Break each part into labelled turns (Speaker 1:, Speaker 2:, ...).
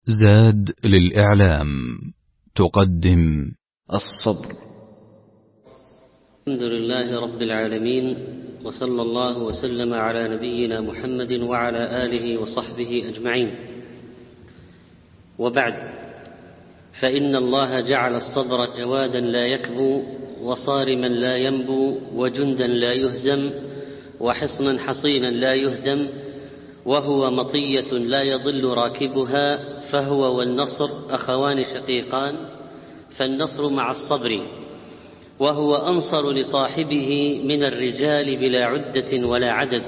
Speaker 1: زاد للإعلام تقدم
Speaker 2: الصبر.
Speaker 3: الحمد لله رب العالمين، وصلى الله وسلم على نبينا محمد وعلى آله وصحبه أجمعين، وبعد، فإن الله جعل الصبر جوادا لا يكبو، وصارما لا ينبو، وجندا لا يهزم، وحصنا حصينا لا يهدم، وهو مطية لا يضل راكبها، فهو والنصر أخوان شقيقان، فالنصر مع الصبر، وهو أنصر لصاحبه من الرجال بلا عدة ولا عدد،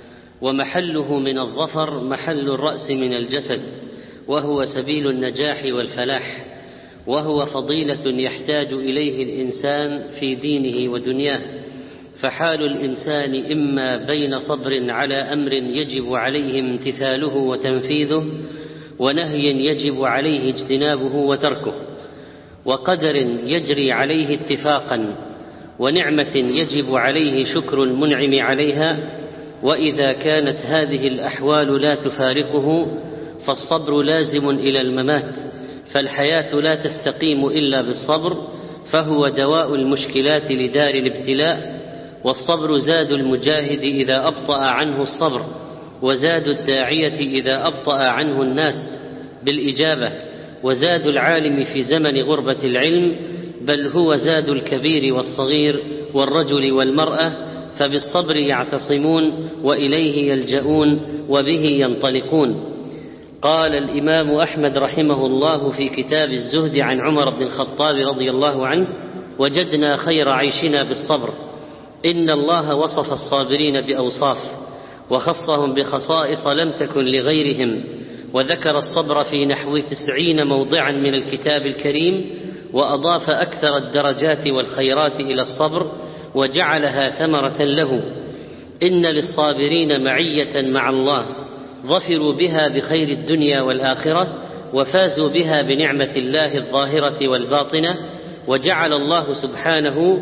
Speaker 3: ومحله من الظفر محل الرأس من الجسد، وهو سبيل النجاح والفلاح، وهو فضيلة يحتاج إليه الإنسان في دينه ودنياه، فحال الإنسان إما بين صبر على أمر يجب عليه امتثاله وتنفيذه، ونهي يجب عليه اجتنابه وتركه، وقدر يجري عليه اتفاقا، ونعمة يجب عليه شكر المنعم عليها. وإذا كانت هذه الأحوال لا تفارقه فالصبر لازم إلى الممات، فالحياة لا تستقيم إلا بالصبر، فهو دواء المشكلات لدار الابتلاء. والصبر زاد المجاهد إذا أبطأ عنه الصبر، وزاد الداعية إذا أبطأ عنه الناس بالإجابة، وزاد العالم في زمن غربة العلم، بل هو زاد الكبير والصغير والرجل والمرأة، فبالصبر يعتصمون وإليه يلجؤون وبه ينطلقون. قال الإمام أحمد رحمه الله في كتاب الزهد عن عمر بن الخطاب رضي الله عنه: وجدنا خير عيشنا بالصبر. إن الله وصف الصابرين بأوصاف، وخصهم بخصائص لم تكن لغيرهم، وذكر الصبر في نحو 90 موضعا من الكتاب الكريم، وأضاف أكثر الدرجات والخيرات إلى الصبر، وجعلها ثمرة له. إن للصابرين معية مع الله، ظفروا بها بخير الدنيا والآخرة، وفازوا بها بنعمة الله الظاهرة والباطنة. وجعل الله سبحانه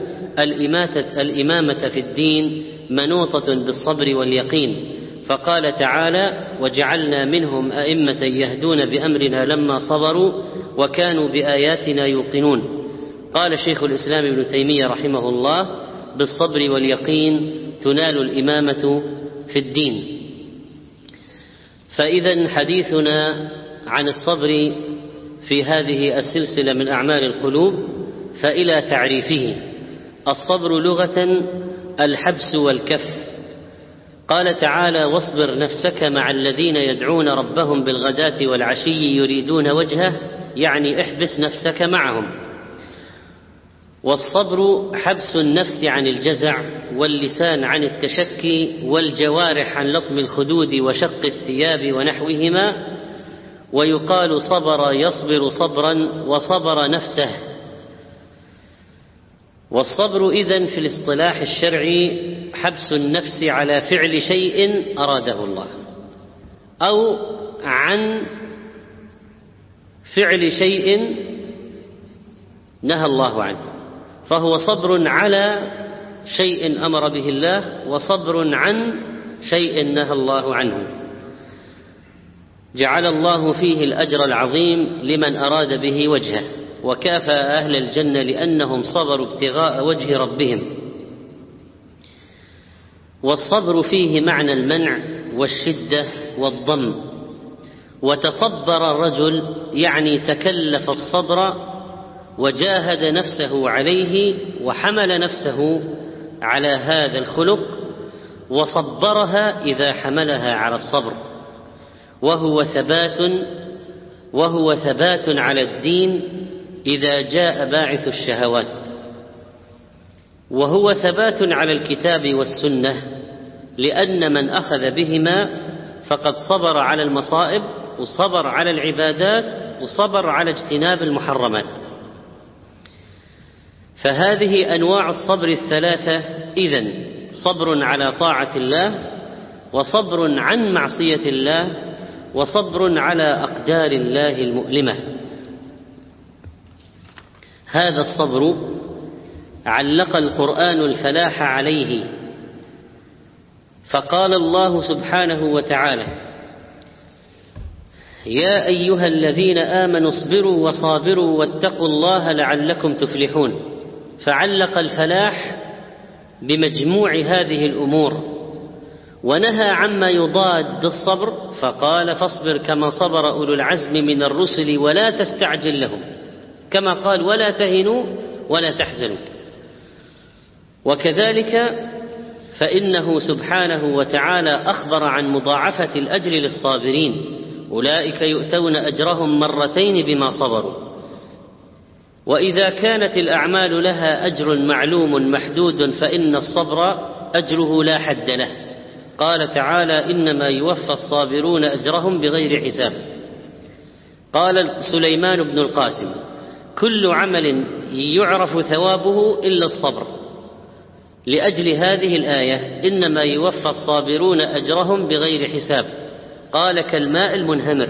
Speaker 3: الإمامة في الدين منوطة بالصبر واليقين، فقال تعالى: وجعلنا منهم أئمة يهدون بأمرنا لما صبروا وكانوا بآياتنا يوقنون. قال شيخ الإسلام ابن تيمية رحمه الله: بالصبر واليقين تنال الإمامة في الدين. فإذا حديثنا عن الصبر في هذه السلسلة من أعمال القلوب، فإلى تعريفه: الصبر لغة الحبس والكف. قال تعالى: واصبر نفسك مع الذين يدعون ربهم بالغداة والعشي يريدون وجهه، يعني احبس نفسك معهم. والصبر حبس النفس عن الجزع، واللسان عن التشكي، والجوارح عن لطم الخدود وشق الثياب ونحوهما. ويقال صبر يصبر صبرا، وصبر نفسه. والصبر إذن في الاصطلاح الشرعي حبس النفس على فعل شيء أراده الله، أو عن فعل شيء نهى الله عنه، فهو صبر على شيء أمر به الله، وصبر عن شيء نهى الله عنه. جعل الله فيه الأجر العظيم لمن أراد به وجهه، وكافأ أهل الجنة لأنهم صبروا ابتغاء وجه ربهم. والصبر فيه معنى المنع والشدة والضم. وتصبر الرجل يعني تكلف الصبر وجاهد نفسه عليه، وحمل نفسه على هذا الخلق، وصبرها إذا حملها على الصبر، وهو ثبات على الدين إذا جاء باعث الشهوات، وهو ثبات على الكتاب والسنة، لأن من أخذ بهما فقد صبر على المصائب، وصبر على العبادات، وصبر على اجتناب المحرمات. فهذه أنواع الصبر الثلاثة: إذن صبر على طاعة الله، وصبر عن معصية الله، وصبر على أقدار الله المؤلمة. هذا الصبر علق القرآن الفلاح عليه، فقال الله سبحانه وتعالى: يا أيها الذين آمنوا اصبروا وصابروا واتقوا الله لعلكم تفلحون، فعلق الفلاح بمجموع هذه الأمور، ونهى عما يضاد الصبر فقال فاصبر كما صبر أولو العزم من الرسل ولا تستعجل لهم، كما قال ولا تهنوا ولا تحزنوا. وكذلك فإنه سبحانه وتعالى أخبر عن مضاعفة الأجر للصابرين، أولئك يؤتون أجرهم مرتين بما صبروا. وإذا كانت الأعمال لها أجر معلوم محدود فإن الصبر أجره لا حد له، قال تعالى إنما يوفى الصابرون أجرهم بغير حساب. قال سليمان بن القاسم كل عمل يعرف ثوابه إلا الصبر، لأجل هذه الآية إنما يوفى الصابرون أجرهم بغير حساب، قال كالماء المنهمر.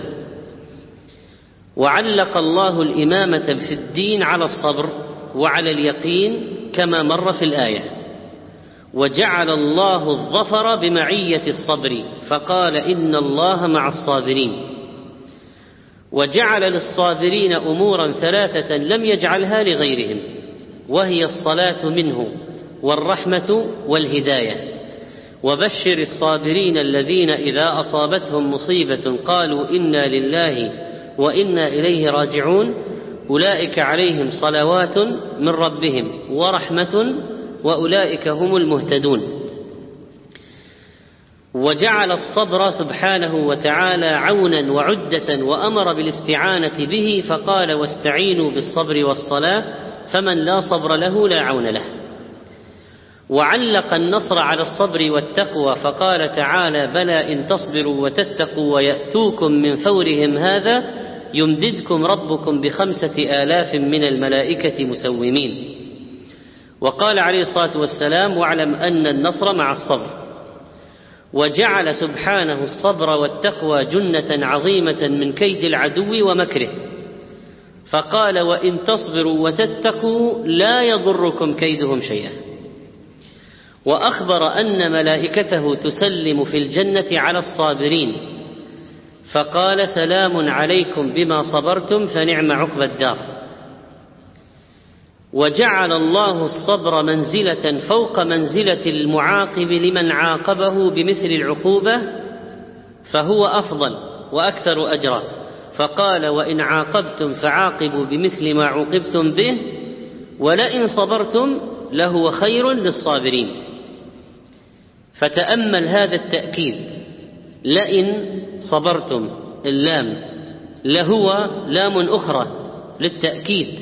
Speaker 3: وعلق الله الإمامة في الدين على الصبر وعلى اليقين كما مر في الآية، وجعل الله الظفر بمعية الصبر فقال إن الله مع الصابرين، وجعل للصابرين أمورا ثلاثة لم يجعلها لغيرهم، وهي الصلاة منه والرحمة والهداية. وبشر الصابرين الذين إذا أصابتهم مصيبة قالوا إنا لله وإنا إليه راجعون أولئك عليهم صلوات من ربهم ورحمة وأولئك هم المهتدون. وجعل الصبر سبحانه وتعالى عونا وعدة وأمر بالاستعانة به فقال واستعينوا بالصبر والصلاة، فمن لا صبر له لا عون له. وعلق النصر على الصبر والتقوى فقال تعالى بلى إن تصبروا وتتقوا ويأتوكم من فورهم هذا يمددكم ربكم ب5,000 من الملائكة مسومين. وقال عليه الصلاة والسلام واعلم أن النصر مع الصبر. وجعل سبحانه الصبر والتقوى جنة عظيمة من كيد العدو ومكره، فقال وإن تصبروا وتتقوا لا يضركم كيدهم شيئا. وأخبر أن ملائكته تسلم في الجنة على الصابرين فقال سلام عليكم بما صبرتم فنعم عقبى الدار. وجعل الله الصبر منزلة فوق منزلة المعاقب لمن عاقبه بمثل العقوبة فهو أفضل وأكثر أجرا، فقال وإن عاقبتم فعاقبوا بمثل ما عوقبتم به ولئن صبرتم لهو خير للصابرين. فتأمل هذا التأكيد، لئن صبرتم اللام لهو لام أخرى للتأكيد،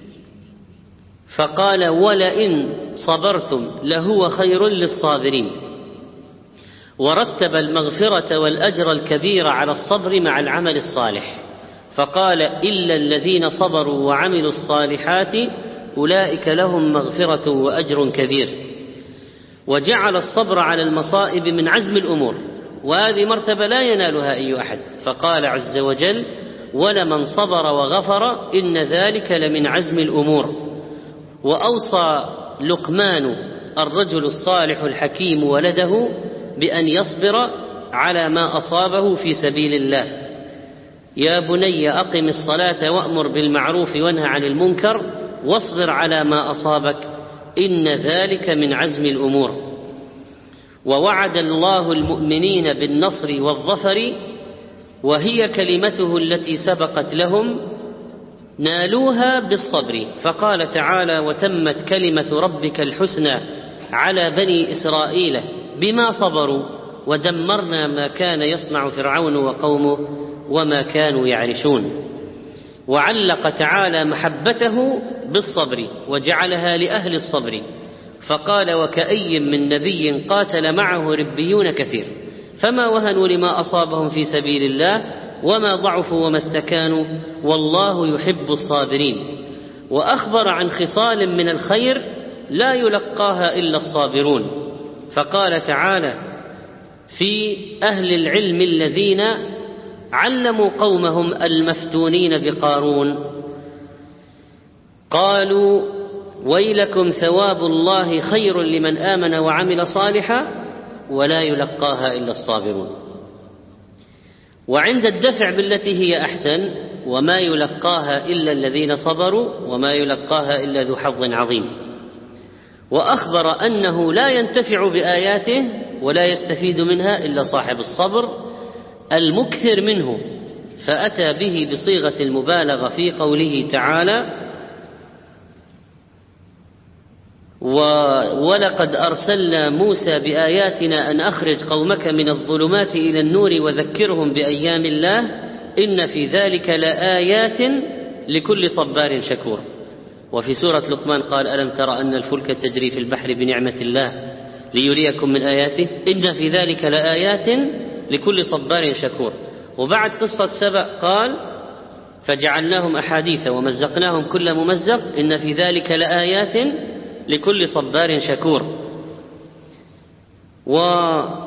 Speaker 3: فقال ولئن صبرتم لهو خير للصابرين. ورتب المغفرة والأجر الكبير على الصبر مع العمل الصالح فقال إلا الذين صبروا وعملوا الصالحات أولئك لهم مغفرة وأجر كبير. وجعل الصبر على المصائب من عزم الأمور، وهذه مرتبة لا ينالها أي أحد، فقال عز وجل ولمن صبر وغفر إن ذلك لمن عزم الأمور. وأوصى لقمان الرجل الصالح الحكيم ولده بأن يصبر على ما أصابه في سبيل الله، يا بني أقم الصلاة وأمر بالمعروف وانهى عن المنكر واصبر على ما أصابك إن ذلك من عزم الأمور. ووعد الله المؤمنين بالنصر والظفر وهي كلمته التي سبقت لهم نالوها بالصبر، فقال تعالى وتمت كلمة ربك الحسنى على بني إسرائيل بما صبروا ودمرنا ما كان يصنع فرعون وقومه وما كانوا يعرشون. وعلق تعالى محبته بالصبر وجعلها لأهل الصبر، فقال وكأي من نبي قاتل معه ربيون كثير فما وهنوا لما أصابهم في سبيل الله وما ضعفوا وما استكانوا والله يحب الصابرين. وأخبر عن خصال من الخير لا يلقاها إلا الصابرون، فقال تعالى في أهل العلم الذين علموا قومهم المفتونين بقارون قالوا ويلكم ثواب الله خير لمن آمن وعمل صالحا ولا يلقاها إلا الصابرون. وعند الدفع بالتي هي أحسن: وما يلقاها إلا الذين صبروا وما يلقاها إلا ذو حظ عظيم. وأخبر أنه لا ينتفع بآياته ولا يستفيد منها إلا صاحب الصبر المكثر منه، فأتى به بصيغة المبالغة في قوله تعالى: ولقد أرسلنا موسى بآياتنا أن أخرج قومك من الظلمات إلى النور وذكرهم بأيام الله إن في ذلك لآيات لكل صبار شكور. وفي سورة لقمان قال: ألم تر أن الفلك تجري في البحر بنعمة الله ليريكم من آياته إن في ذلك لآيات لكل صبار شكور. وبعد قصة سبأ قال: فجعلناهم أحاديث ومزقناهم كل ممزق إن في ذلك لآيات لكل صبار شكور. وفي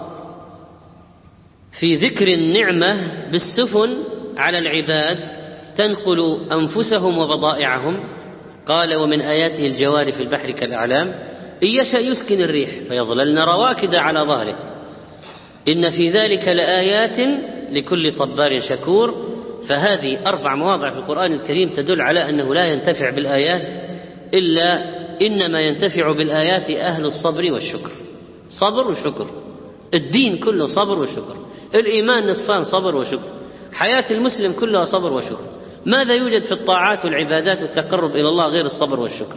Speaker 3: ذكر النعمة بالسفن على العباد تنقل أنفسهم وبضائعهم قال: ومن آياته الجوار في البحر كالأعلام إن يشأ يسكن الريح فيظللن رواكد على ظهره إن في ذلك لآيات لكل صبار شكور. فهذه 4 مواضع في القرآن الكريم تدل على أنه لا ينتفع بالآيات إلا إنما ينتفع بالآيات أهل الصبر والشكر. صبر وشكر، الدين كله صبر وشكر، الإيمان نصفان: صبر وشكر. حياة المسلم كلها صبر وشكر. ماذا يوجد في الطاعات والعبادات والتقرب إلى الله غير الصبر والشكر؟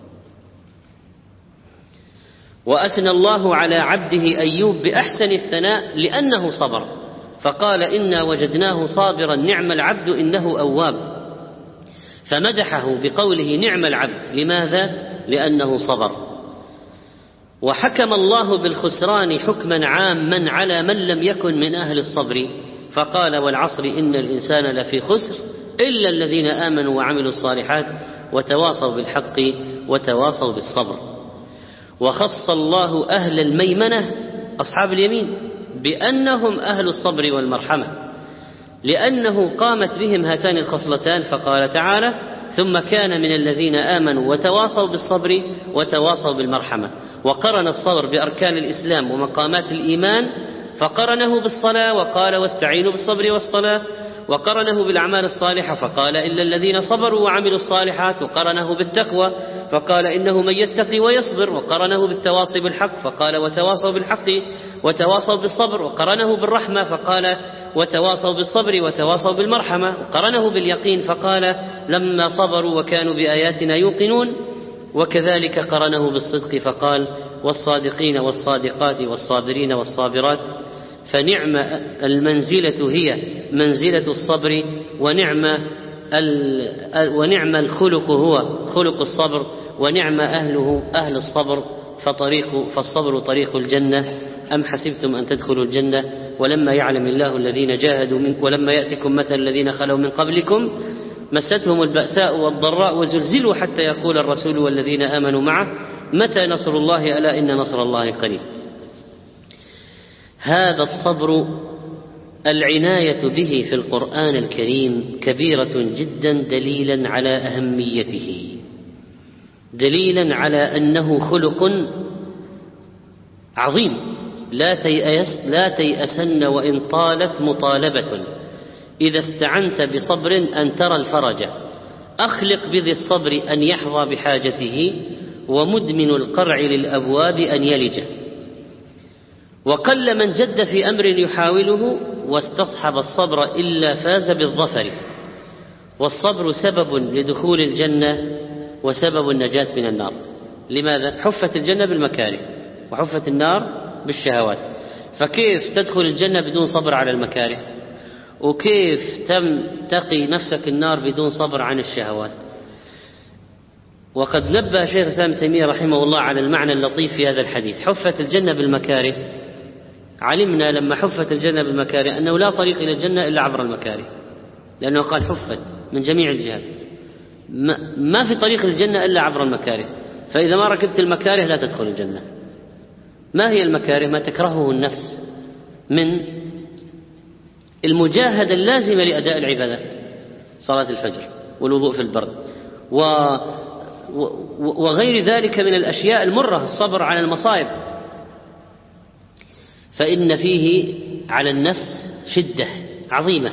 Speaker 3: وأثنى الله على عبده أيوب بأحسن الثناء لأنه صبر، فقال: إنا وجدناه صابرا نعم العبد إنه أواب، فمدحه بقوله نعم العبد. لماذا؟ لأنه صبر. وحكم الله بالخسران حكما عاما على من لم يكن من أهل الصبر، فقال: والعصر إن الإنسان لفي خسر إلا الذين آمنوا وعملوا الصالحات وتواصوا بالحق وتواصوا بالصبر. وخص الله أهل الميمنة أصحاب اليمين بأنهم أهل الصبر والمرحمة، لأنه قامت بهم هاتان الخصلتان، فقال تعالى: ثم كان من الذين آمنوا وتواصوا بالصبر وتواصوا بالمرحمة. وقرن الصبر بأركان الإسلام ومقامات الإيمان، فقرنه بالصلاة وقال: واستعينوا بالصبر والصلاة. وقرنه بالأعمال الصالحة فقال: إلا الذين صبروا وعملوا الصالحات. وقرنه بالتقوى فقال: إنه من يتقي ويصبر. وقرنه بالتواصي بالحق فقال: وتواصوا بالحق وتواصوا بالصبر. وقرنه بالرحمة فقال: وتواصوا بالصبر وتواصوا بالمرحمة. وقرنه باليقين فقال: لما صبروا وكانوا بآياتنا يوقنون. وكذلك قرنه بالصدق فقال: والصادقين والصادقات والصابرين والصابرات. فنعم المنزلة هي منزلة الصبر، ونعم الخلق هو خلق الصبر، ونعم أهله أهل الصبر. فالصبر طريق الجنة. أم حسبتم أن تدخلوا الجنة ولما يعلم الله الذين جاهدوا منكم ولما يأتكم مثل الذين خلوا من قبلكم مستهم البأساء والضراء وزلزلوا حتى يقول الرسول والذين آمنوا معه متى نصر الله ألا إن نصر الله قريب. هذا الصبر العناية به في القرآن الكريم كبيرة جدا، دليلا على أهميته، دليلا على أنه خلق عظيم. لا تيأسن وإن طالت مطالبة، إذا استعنت بصبر أن ترى الفرج. أخلق بذي الصبر أن يحظى بحاجته، ومدمن القرع للأبواب أن يلج. وقل من جد في أمر يحاوله واستصحب الصبر إلا فاز بالظفر. والصبر سبب لدخول الجنة وسبب النجاة من النار. لماذا؟ حفت الجنة بالمكاره وحفت النار بالشهوات، فكيف تدخل الجنة بدون صبر على المكاره؟ وكيف تقي نفسك النار بدون صبر عن الشهوات؟ وقد نبه شيخ الإسلام ابن تيمية رحمه الله على المعنى اللطيف في هذا الحديث: حفت الجنة بالمكاره. علمنا لما حفت الجنة بالمكاره أنه لا طريق إلى الجنة إلا عبر المكاره، لأنه قال حفت من جميع الجهات، ما في طريق للجنة إلا عبر المكاره. فإذا ما ركبت المكاره لا تدخل الجنة. ما هي المكاره؟ ما تكرهه النفس من المجاهدة اللازمة لأداء العبادات، صلاة الفجر والوضوء في البرد وغير ذلك من الأشياء المرة، الصبر على المصائب. فإن فيه على النفس شدة عظيمة.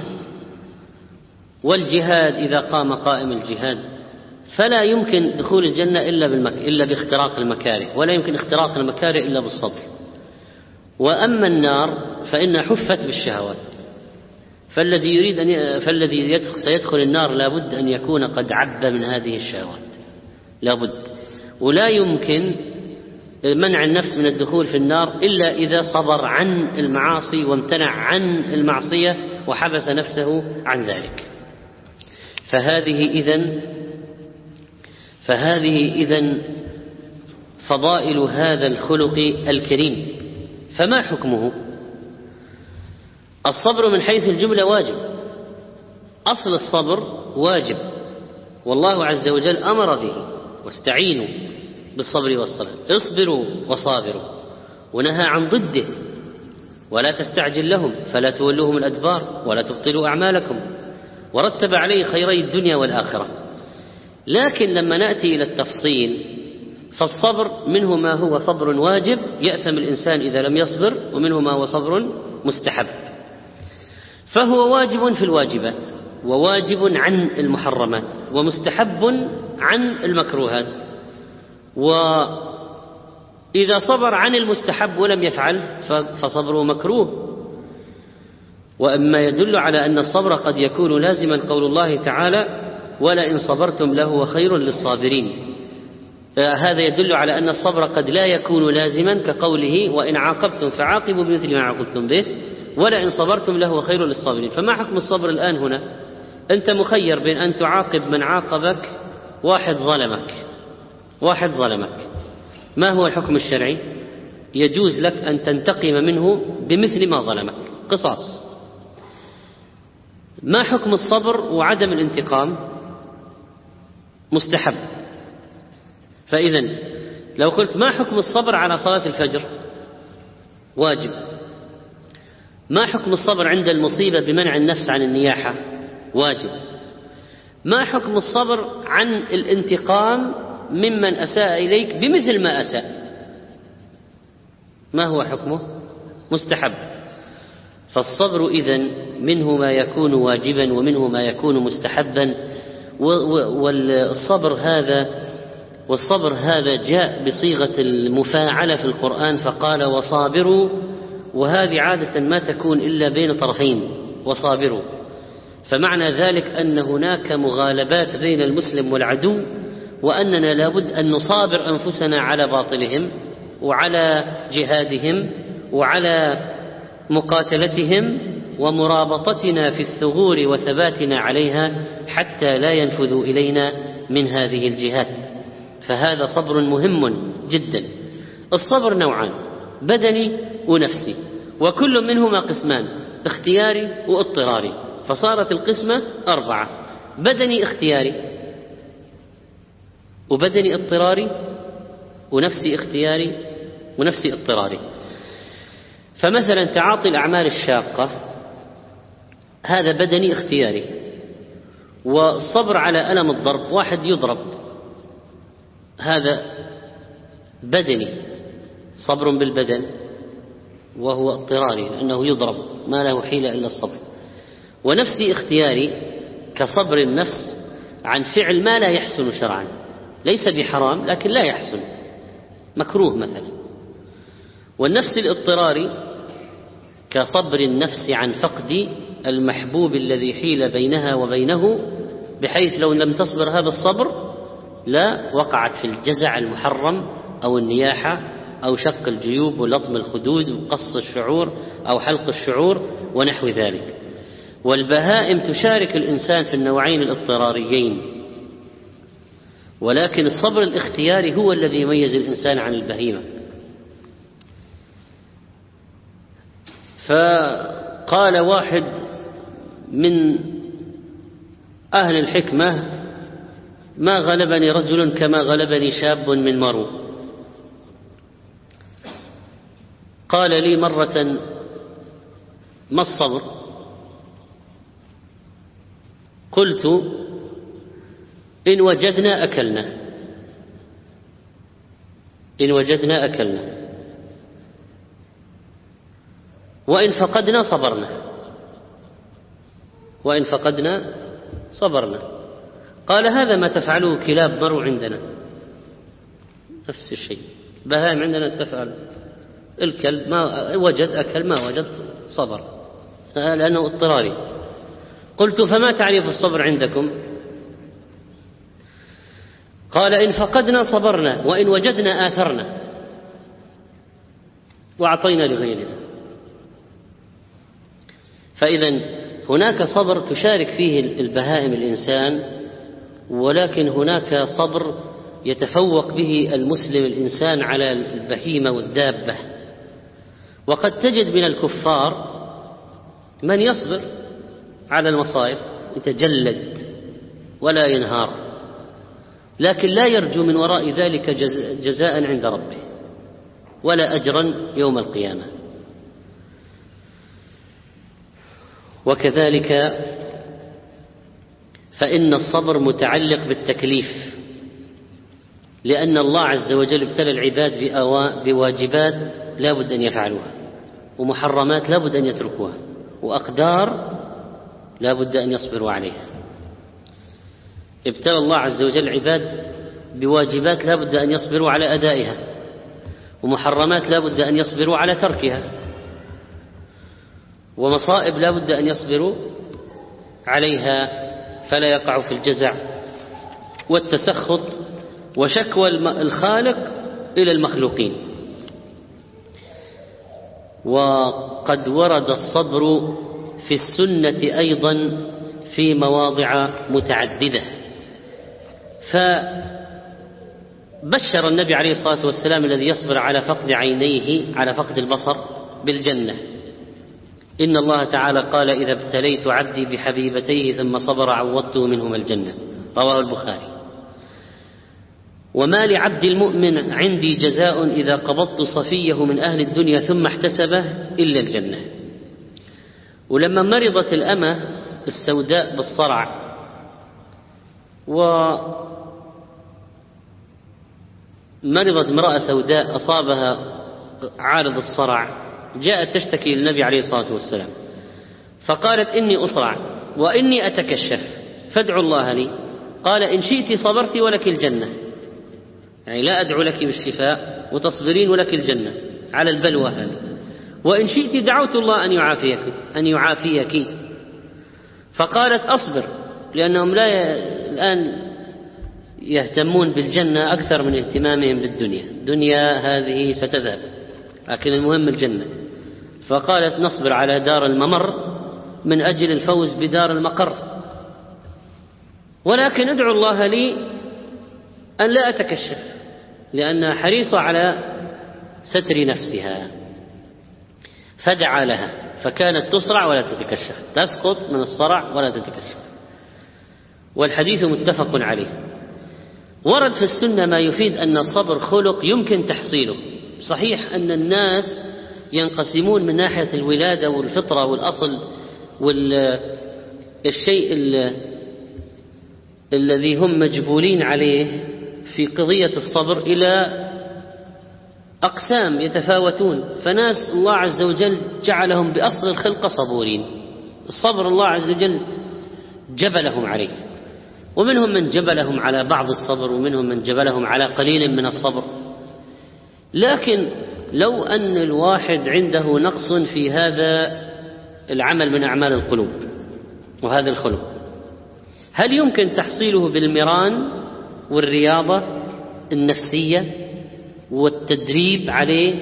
Speaker 3: والجهاد إذا قام قائم الجهاد فلا يمكن دخول الجنة إلا باختراق المكاره، ولا يمكن اختراق المكاره إلا بالصبر. وأما النار فإنها حفت بالشهوات، فالذي سيدخل النار لابد أن يكون قد عب من هذه الشهوات، لابد. ولا يمكن منع النفس من الدخول في النار إلا إذا صبر عن المعاصي وامتنع عن المعصية وحبس نفسه عن ذلك. فهذه إذن فضائل هذا الخلق الكريم. فما حكمه؟ الصبر من حيث الجملة واجب، أصل الصبر واجب، والله عز وجل أمر به: واستعينوا بالصبر والصلاة، اصبروا وصابروا، ونهى عن ضده: ولا تستعجل لهم فلا تولوهم الأدبار ولا تبطلوا أعمالكم، ورتب عليه خيري الدنيا والآخرة. لكن لما نأتي إلى التفصيل فالصبر منه ما هو صبر واجب يأثم الإنسان إذا لم يصبر، ومنه ما هو صبر مستحب. فهو واجب في الواجبات، وواجب عن المحرمات، ومستحب عن المكروهات. وإذا صبر عن المستحب ولم يفعل فصبره مكروه. وأما يدل على أن الصبر قد يكون لازما قول الله تعالى: ولئن صبرتم لهو خير للصابرين. هذا يدل على أن الصبر قد لا يكون لازما، كقوله: وإن عاقبتم فعاقبوا بمثل ما عاقبتم به ولئن صبرتم لهو خير للصابرين. فما حكم الصبر الآن هنا؟ أنت مخير بين أن تعاقب من عاقبك، واحد ظلمك، ما هو الحكم الشرعي؟ يجوز لك أن تنتقم منه بمثل ما ظلمك، قصاص. ما حكم الصبر وعدم الانتقام؟ مستحب. فإذن لو قلت: ما حكم الصبر على صلاة الفجر؟ واجب. ما حكم الصبر عند المصيبة بمنع النفس عن النياحة؟ واجب. ما حكم الصبر عن الانتقام ممن أساء إليك بمثل ما أساء؟ ما هو حكمه؟ مستحب. فالصبر إذن منه ما يكون واجبا ومنه ما يكون مستحبا. والصبر هذا جاء بصيغة المفاعلة في القرآن، فقال: وصابروا، وهذه عادة ما تكون إلا بين طرفين، وصابروا. فمعنى ذلك أن هناك مغالبات بين المسلم والعدو، وأننا لابد أن نصابر أنفسنا على باطلهم وعلى جهادهم وعلى مقاتلتهم ومرابطتنا في الثغور وثباتنا عليها حتى لا ينفذوا إلينا من هذه الجهات. فهذا صبر مهم جدا. الصبر نوعان: بدني ونفسي، وكل منهما قسمان: اختياري واضطراري. فصارت القسمة 4: بدني اختياري، وبدني اضطراري، ونفسي اختياري، ونفسي اضطراري. فمثلا تعاطي الأعمال الشاقة هذا بدني اختياري. والصبر على ألم الضرب، واحد يضرب، هذا بدني، صبر بالبدن، وهو اضطراري لأنه يضرب، ما له حيلة إلا الصبر. ونفسي اختياري كصبر النفس عن فعل ما لا يحسن شرعا، ليس بحرام لكن لا يحسن، مكروه مثلا. والنفس الاضطراري كصبر النفس عن فقد المحبوب الذي حيل بينها وبينه، بحيث لو لم تصبر هذا الصبر لا وقعت في الجزع المحرم أو النياحة أو شق الجيوب ولطم الخدود وقص الشعور أو حلق الشعور ونحو ذلك. والبهائم تشارك الإنسان في النوعين الاضطراريين، ولكن الصبر الاختياري هو الذي يميز الإنسان عن البهيمة. فقال واحد من أهل الحكمة: ما غلبني رجل كما غلبني شاب من مرو. قال لي مرة: ما الصبر؟ قلت: إن وجدنا أكلنا، إن وجدنا أكلنا، وإن فقدنا صبرنا. وإن فقدنا صبرنا. قال هذا ما تفعله كلاب مروا عندنا، نفس الشيء، بهائم عندنا تفعل، الكلب ما وجد أكل، ما وجد صبر لأنه اضطراري. قلت فما تعريف الصبر عندكم؟ قال إن فقدنا صبرنا وإن وجدنا آثرنا وأعطينا لغيرنا. فإذا هناك صبر تشارك فيه البهائم الإنسان، ولكن هناك صبر يتفوق به المسلم الإنسان على البهيمة والدابة. وقد تجد من الكفار من يصبر على المصائب يتجلد ولا ينهار، لكن لا يرجو من وراء ذلك جزاء عند ربه ولا أجرا يوم القيامة. وكذلك فإن الصبر متعلق بالتكليف، لأن الله عز وجل ابتلى العباد بواجبات لا بد أن يفعلوها، ومحرمات لا بد أن يتركوها، وأقدار لا بد أن يصبروا عليها. ابتلى الله عز وجل العباد بواجبات لا بد أن يصبروا على أدائها، ومحرمات لا بد أن يصبروا على تركها، ومصائب لا بد أن يصبروا عليها فلا يقعوا في الجزع والتسخط وشكوى الخالق إلى المخلوقين. وقد ورد الصبر في السنة أيضا في مواضع متعددة، فبشر النبي عليه الصلاة والسلام الذي يصبر على فقد عينيه على فقد البصر بالجنة. إن الله تعالى قال إذا ابتليت عبدي بحبيبتيه ثم صبر عوضته منهما الجنة، رواه البخاري. وما لعبد المؤمن عندي جزاء إذا قبضت صفيه من أهل الدنيا ثم احتسبه إلا الجنة. ولما مرضت الأمة السوداء بالصرع ومرضت امرأة سوداء أصابها عارض الصرع، جاءت تشتكي للنبي عليه الصلاة والسلام فقالت إني أصرع وإني أتكشف فادعوا الله لي. قال إن شئت صبرت ولك الجنة، يعني لا أدعو لك بالشفاء وتصبرين ولك الجنة على البلوى هذه، وإن شئت دعوت الله أن يعافيك. فقالت أصبر، لأنهم الآن يهتمون بالجنة أكثر من اهتمامهم بالدنيا، الدنيا هذه ستذهب لكن المهم الجنة. فقالت نصبر على دار الممر من أجل الفوز بدار المقر، ولكن ادعو الله لي أن لا أتكشف، لأنها حريصة على ستر نفسها. فدعا لها فكانت تصرع ولا تتكشف، تسقط من الصرع ولا تتكشف. والحديث متفق عليه. ورد في السنة ما يفيد أن الصبر خلق يمكن تحصيله. صحيح أن الناس ينقسمون من ناحية الولادة والفطرة والأصل والشيء الذي هم مجبولين عليه في قضية الصبر إلى أقسام يتفاوتون. فناس الله عز وجل جعلهم بأصل الخلقة صبورين، الصبر الله عز وجل جبلهم عليه، ومنهم من جبلهم على بعض الصبر، ومنهم من جبلهم على قليل من الصبر. لكن لو أن الواحد عنده نقص في هذا العمل من أعمال القلوب وهذا الخلق، هل يمكن تحصيله بالمران والرياضة النفسية والتدريب عليه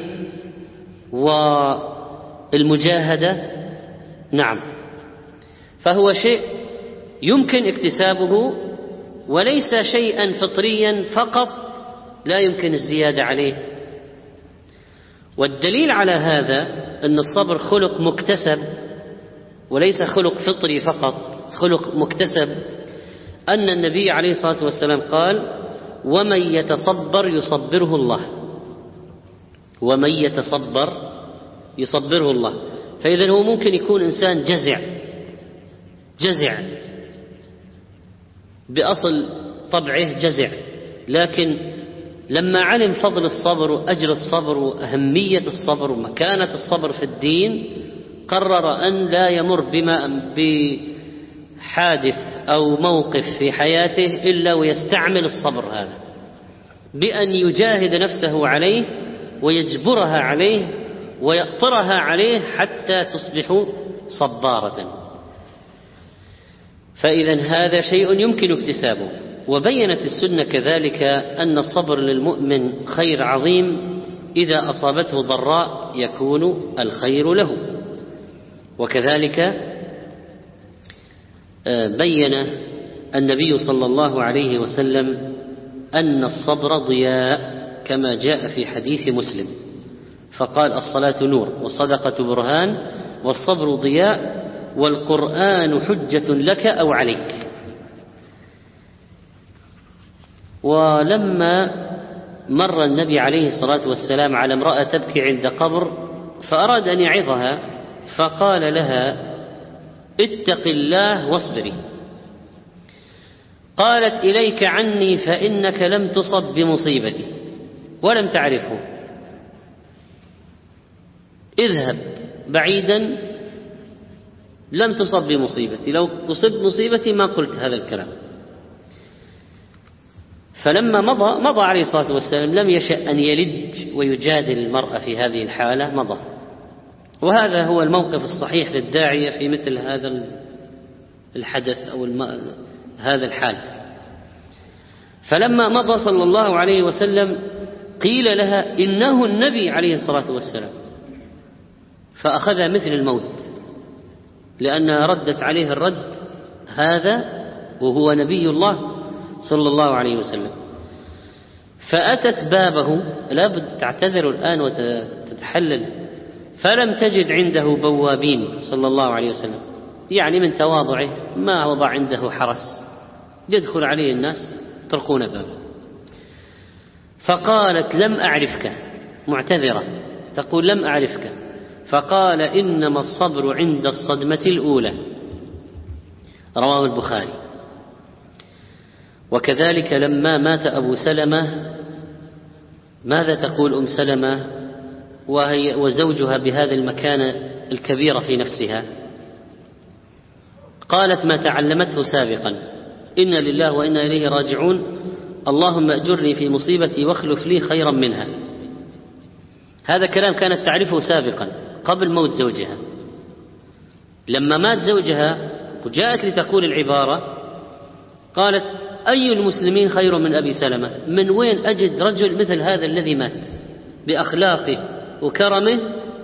Speaker 3: والمجاهدة؟ نعم، فهو شيء يمكن اكتسابه وليس شيئا فطريا فقط لا يمكن الزيادة عليه. والدليل على هذا أن الصبر خلق مكتسب وليس خلق فطري فقط، خلق مكتسب، أن النبي عليه الصلاة والسلام قال ومن يتصبر يصبره الله، ومن يتصبر يصبره الله. فإذا هو ممكن يكون إنسان جزع بأصل طبعه جزع، لكن لما علم فضل الصبر وأجر الصبر وأهمية الصبر ومكانة الصبر في الدين قرر أن لا يمر حادث أو موقف في حياته إلا ويستعمل الصبر هذا بأن يجاهد نفسه عليه ويجبرها عليه ويأطرها عليه حتى تصبح صبارة. فإذا هذا شيء يمكن اكتسابه. وبينت السنة كذلك أن الصبر للمؤمن خير عظيم، إذا أصابته ضراء يكون الخير له. وكذلك بين النبي صلى الله عليه وسلم أن الصبر ضياء كما جاء في حديث مسلم، فقال: الصلاة نور والصدقة برهان والصبر ضياء والقرآن حجة لك أو عليك. ولما مر النبي عليه الصلاة والسلام على امرأة تبكي عند قبر فأراد أن يعظها، فقال لها: اتق الله واصبري. قالت: إليك عني فإنك لم تصب بمصيبتي ولم تعرفه، اذهب بعيدا، لم تصب بمصيبتي، لو تصب مصيبتي ما قلت هذا الكلام. فلما مضى عليه الصلاة والسلام لم يشأ أن يلج ويجادل المرأة في هذه الحالة، مضى. وهذا هو الموقف الصحيح للداعية في مثل هذا الحدث أو هذا الحال. فلما مضى صلى الله عليه وسلم قيل لها: إنه النبي عليه الصلاة والسلام، فأخذها مثل الموت، لأنها ردت عليه الرد هذا وهو نبي الله صلى الله عليه وسلم. فأتت بابه، لابد تعتذر الآن وتتحلل، فلم تجد عنده بوابين صلى الله عليه وسلم، يعني من تواضعه ما وضع عنده حرس يدخل عليه الناس يطرقون بابه. فقالت: لم أعرفك، معتذرة تقول: لم أعرفك. فقال: إنما الصبر عند الصدمة الأولى، رواه البخاري. وكذلك لما مات أبو سلمة، ماذا تقول أم سلمة وهي وزوجها بهذه المكانة الكبيرة في نفسها؟ قالت: ما تعلمته سابقا: إنا لله وإنا إليه راجعون، اللهم أجرني في مصيبتي واخلف لي خيرا منها. هذا كلام كانت تعرفه سابقا قبل موت زوجها. لما مات زوجها وجاءت لتقول العبارة قالت: أي المسلمين خير من أبي سلمة؟ من وين أجد رجل مثل هذا الذي مات بأخلاقه وكرمه؟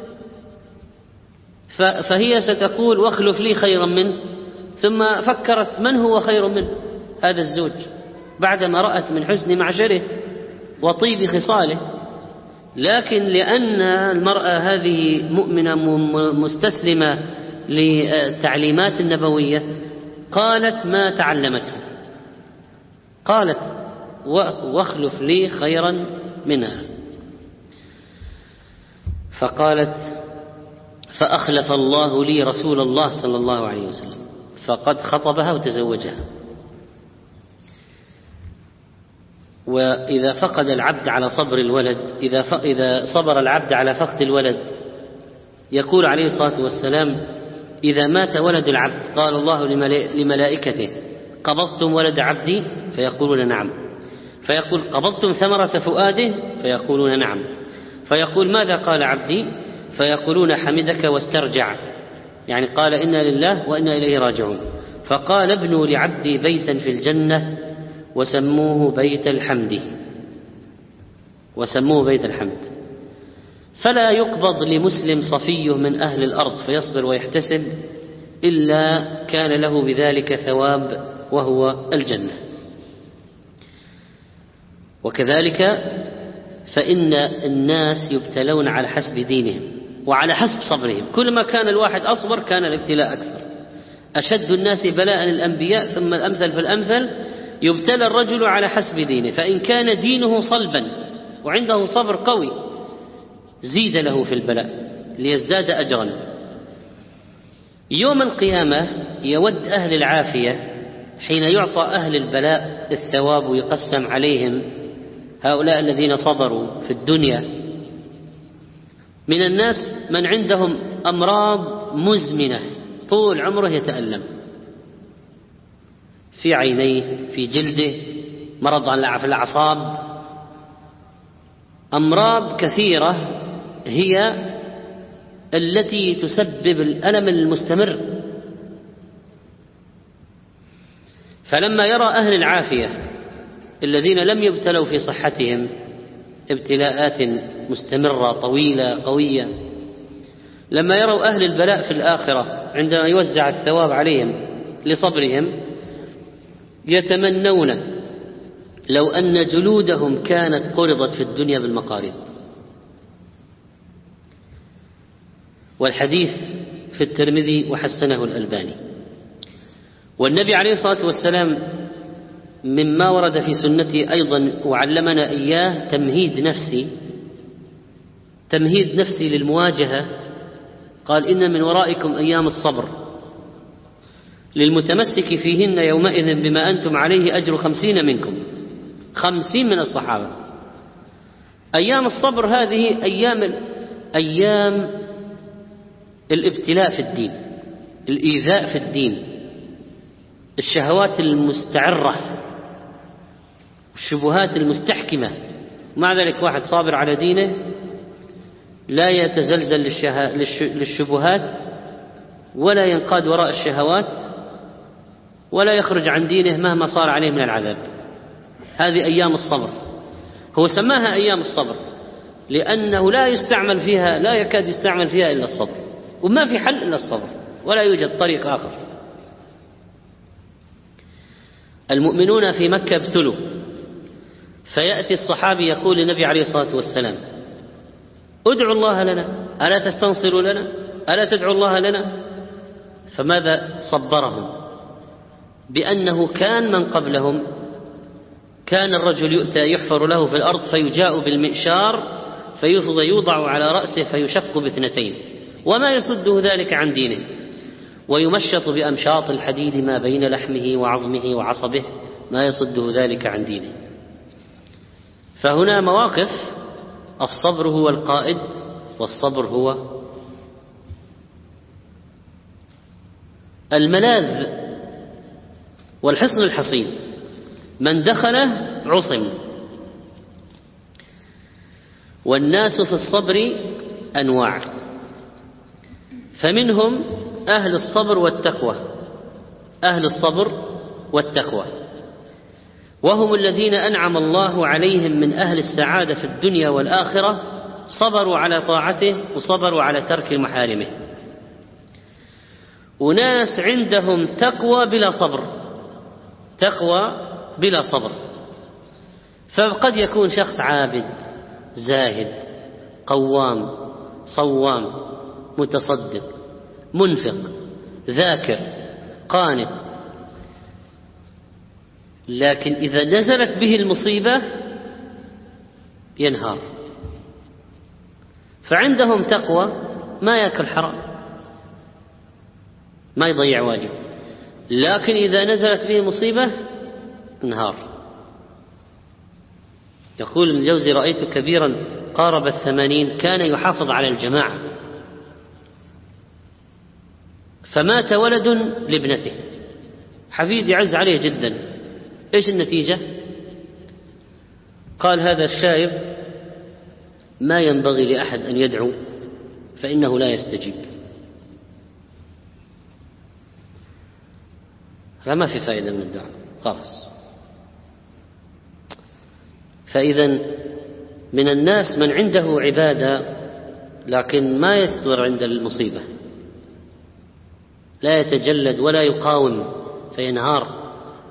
Speaker 3: فهي ستقول: واخلف لي خيرا منه. ثم فكرت من هو خير منه هذا الزوج بعدما رأت من حسن معشره وطيب خصاله. لكن لأن المرأة هذه مؤمنة مستسلمة للتعليمات النبوية قالت ما تعلمته، قالت: واخلف لي خيرا منها. فقالت: فأخلف الله لي رسول الله صلى الله عليه وسلم، فقد خطبها وتزوجها. وإذا فقد العبد على صبر الولد، إذا صبر العبد على فقد الولد، يقول عليه الصلاة والسلام: إذا مات ولد العبد قال الله لملائكته: قبضتم ولد عبدي؟ فيقولون نعم. فيقول: قبضتم ثمرة فؤاده؟ فيقولون نعم. فيقول: ماذا قال عبدي؟ فيقولون: حمدك واسترجع، يعني قال إنا لله وإنا إليه راجعون. فقال: ابنوا لعبدي بيتا في الجنة وسموه بيت الحمد، وسموه بيت الحمد. فلا يقبض لمسلم صفيه من أهل الأرض فيصبر ويحتسب إلا كان له بذلك ثواب وهو الجنة. وكذلك فإن الناس يبتلون على حسب دينهم وعلى حسب صبرهم، كلما كان الواحد أصبر كان الابتلاء أكثر. أشد الناس بلاء الأنبياء ثم الأمثل فالأمثل. يبتلى الرجل على حسب دينه، فإن كان دينه صلبا وعنده صبر قوي زيد له في البلاء ليزداد أجرا. يوم القيامة يود أهل العافية حين يعطى أهل البلاء الثواب ويقسم عليهم هؤلاء الذين صبروا في الدنيا. من الناس من عندهم أمراض مزمنة طول عمره يتألم، في عينيه، في جلده، مرض في الأعصاب، أمراض كثيرة هي التي تسبب الألم المستمر. فلما يرى أهل العافية الذين لم يبتلوا في صحتهم ابتلاءات مستمرة طويلة قوية، لما يروا أهل البلاء في الآخرة عندما يوزع الثواب عليهم لصبرهم، يتمنون لو أن جلودهم كانت قرضت في الدنيا بالمقاريض. والحديث في الترمذي وحسنه الألباني. والنبي عليه الصلاة والسلام مما ورد في سنته أيضا وعلمنا إياه تمهيد نفسي للمواجهة. قال: إن من ورائكم أيام الصبر للمتمسك فيهن يومئذ بما أنتم عليه أجر 50 منكم. 50 من الصحابة. أيام الصبر هذه أيام الابتلاء في الدين، الإيذاء في الدين، الشهوات المستعرة، الشبهات المستحكمة. مع ذلك واحد صابر على دينه لا يتزلزل للشبهات ولا ينقاد وراء الشهوات ولا يخرج عن دينه مهما صار عليه من العذاب. هذه أيام الصبر. هو سماها أيام الصبر لأنه لا يكاد يستعمل فيها إلا الصبر، وما في حل إلا الصبر، ولا يوجد طريق آخر. المؤمنون في مكة ابتلوا، فيأتي الصحابي يقول للنبي عليه الصلاة والسلام: ادعوا الله لنا، ألا تستنصروا لنا، ألا تدعوا الله لنا؟ فماذا صبرهم؟ بأنه كان من قبلهم كان الرجل يؤتى يحفر له في الأرض فيجاء بالمئشار فيوضع على رأسه فيشق باثنتين، وما يصده ذلك عن دينه، ويمشط بأمشاط الحديد ما بين لحمه وعظمه وعصبه، ما يصده ذلك عن دينه. فهنا مواقف الصبر هو القائد، والصبر هو الملاذ والحصن الحصين. من دخله عصم. والناس في الصبر أنواع، فمنهم أهل الصبر والتقوى، أهل الصبر والتقوى، وهم الذين أنعم الله عليهم من أهل السعادة في الدنيا والآخرة، صبروا على طاعته وصبروا على ترك محارمه. وناس عندهم تقوى بلا صبر، تقوى بلا صبر. فقد يكون شخص عابد زاهد قوام صوام متصدق منفق ذاكر قانت، لكن إذا نزلت به المصيبة ينهار. فعندهم تقوى، ما يأكل حرام، ما يضيع واجب، لكن إذا نزلت به مصيبة انهار. يقول ابن الجوزي: رأيت كبيرا قارب 80 كان يحافظ على الجماعة، فمات ولد لابنته، حفيد يعز عليه جدا. ايش النتيجة؟ قال: هذا الشايب ما ينبغي لأحد أن يدعو فإنه لا يستجيب. فما في فائدة من الدعاء خلاص. فإذا من الناس من عنده عبادة لكن ما يستر عند المصيبة، لا يتجلد ولا يقاوم فينهار.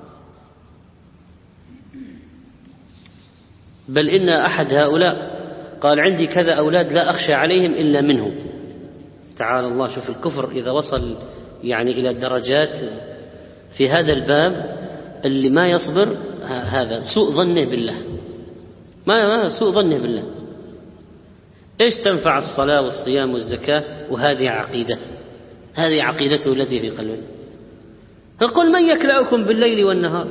Speaker 3: بل إن أحد هؤلاء قال: عندي كذا أولاد لا أخشى عليهم إلا منه. تعالى الله، شوف الكفر إذا وصل إلى الدرجات في هذا الباب. اللي ما يصبر هذا سوء ظنه بالله، ما سوء ظنه بالله. إيش تنفع الصلاة والصيام والزكاة وهذه عقيدة؟ هذه عقيدته التي في قلبه. فقل: من يكلأكم بالليل والنهار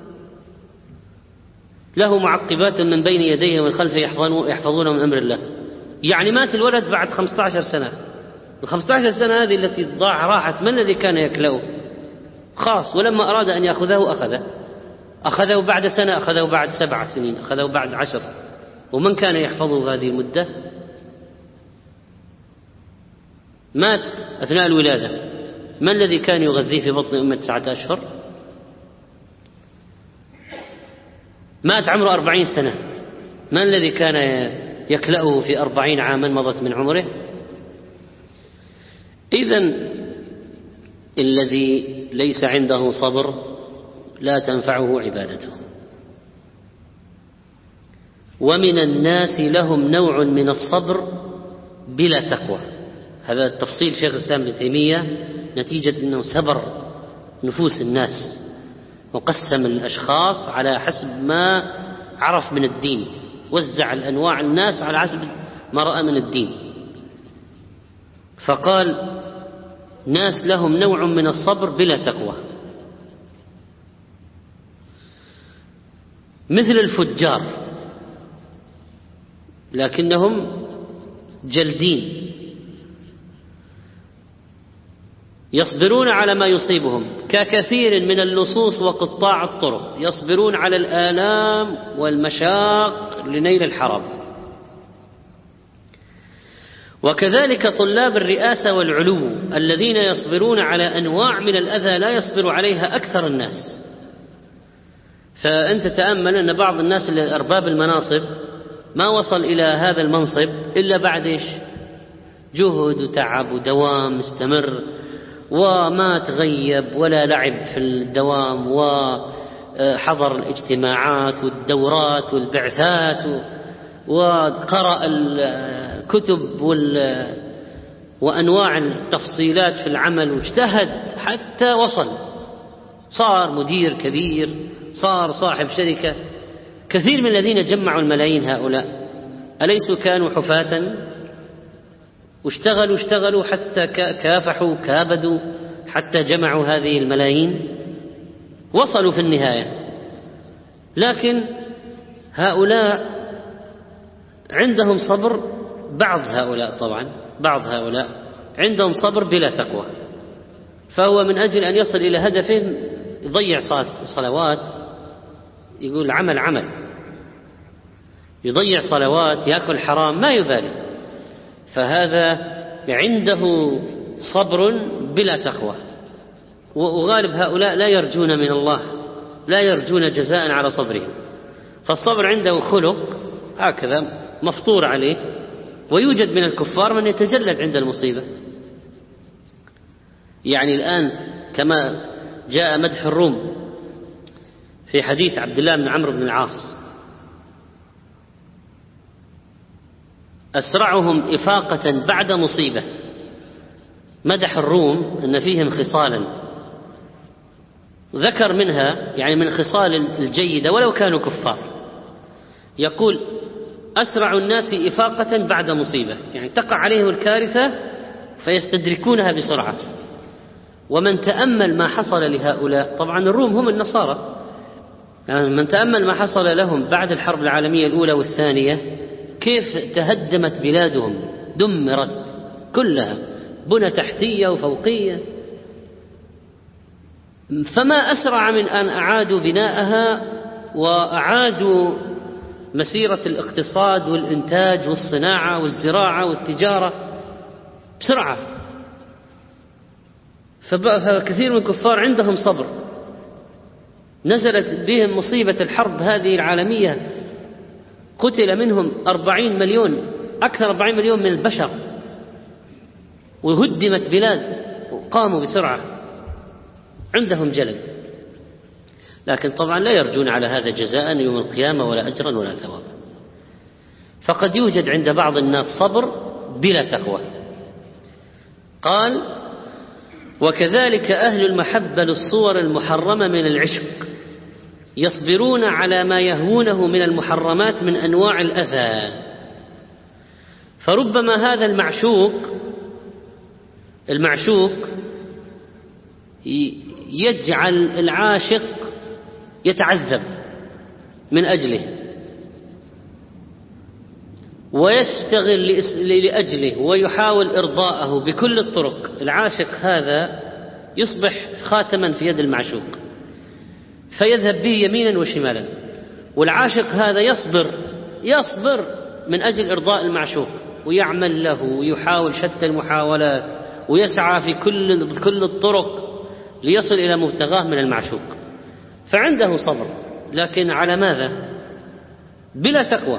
Speaker 3: له معقبات من بين يديه ومن خلفه يحفظونه من أمر الله. مات الولد بعد 15 سنة. ال15 سنة هذه التي راحت، من الذي كان يكلأه؟ خاص، ولما أراد أن يأخذه أخذه بعد سنة، أخذه بعد 7 سنين، أخذه بعد 10. ومن كان يحفظه هذه المدة؟ مات أثناء الولادة، ما الذي كان يغذيه في بطن أمه 9 أشهر؟ مات عمره 40 سنة، ما الذي كان يكلأه في 40 عاما مضت من عمره؟ إذن الذي ليس عنده صبر لا تنفعه عبادته. ومن الناس لهم نوع من الصبر بلا تقوى. هذا التفصيل شيخ الإسلام ابن تيمية نتيجة أنه سبر نفوس الناس وقسم الأشخاص على حسب ما عرف من الدين، وزع الأنواع الناس على حسب ما رأى من الدين. فقال ناس لهم نوع من الصبر بلا تقوى، مثل الفجار لكنهم جلدين، يصبرون على ما يصيبهم ككثير من اللصوص وقطاع الطرق، يصبرون على الآلام والمشاق لنيل الحرام. وكذلك طلاب الرئاسة والعلو الذين يصبرون على أنواع من الأذى لا يصبر عليها أكثر الناس. فأنت تأمل أن بعض الناس اللي أرباب المناصب ما وصل إلى هذا المنصب إلا بعد إيش؟ جهد وتعب ودوام مستمر، وما تغيب ولا لعب في الدوام، وحضر الاجتماعات والدورات والبعثات، وقرأ الكتب وأنواع التفصيلات في العمل، واجتهد حتى وصل، صار مدير كبير، صار صاحب شركة. كثير من الذين جمعوا الملايين هؤلاء أليسوا كانوا حفاة؟ واشتغلوا حتى كافحوا كابدوا حتى جمعوا هذه الملايين، وصلوا في النهاية. لكن هؤلاء عندهم صبر، بعض هؤلاء عندهم صبر بلا تقوى، فهو من أجل أن يصل إلى هدفه يضيع صلوات، يقول عمل، يضيع صلوات، يأكل حرام، ما يبالي. فهذا عنده صبر بلا تقوى. وغالب هؤلاء لا يرجون من الله، لا يرجون جزاء على صبرهم. فالصبر عنده خلق هكذا مفطور عليه. ويوجد من الكفار من يتجلد عند المصيبة. يعني الآن كما جاء مدح الروم في حديث عبد الله بن عمرو بن العاص، أسرعهم إفاقة بعد مصيبة. مدح الروم أن فيهم خصالا ذكر منها، يعني من خصال الجيدة ولو كانوا كفار، يقول أسرع الناس إفاقة بعد مصيبة، يعني تقع عليهم الكارثة فيستدركونها بسرعة. ومن تأمل ما حصل لهؤلاء، طبعا الروم هم النصارى، يعني من تأمل ما حصل لهم بعد الحرب العالمية الأولى والثانية، كيف تهدمت بلادهم، دمرت كلها، بنى تحتية وفوقية. فما أسرع من أن أعادوا بناءها وأعادوا مسيرة الاقتصاد والإنتاج والصناعة والزراعة والتجارة بسرعة. فكثير من الكفار عندهم صبر. نزلت بهم مصيبة الحرب هذه العالمية، قتل منهم 40 مليون، أكثر 40 مليون من البشر، وهدمت بلاد، وقاموا بسرعة، عندهم جلد. لكن طبعا لا يرجون على هذا جزاء يوم القيامة ولا أجرا ولا ثواب. فقد يوجد عند بعض الناس صبر بلا تقوى. قال وكذلك أهل المحبة للصور المحرمة من العشق يصبرون على ما يهوونه من المحرمات من أنواع الأذى. فربما هذا المعشوق يجعل العاشق يتعذب من أجله ويشتغل لأجله ويحاول إرضاءه بكل الطرق. العاشق هذا يصبح خاتما في يد المعشوق، فيذهب به يمينا وشمالا. والعاشق هذا يصبر من أجل إرضاء المعشوق، ويعمل له ويحاول شتى المحاولات، ويسعى في كل الطرق ليصل إلى مبتغاه من المعشوق. فعنده صبر، لكن على ماذا؟ بلا تقوى.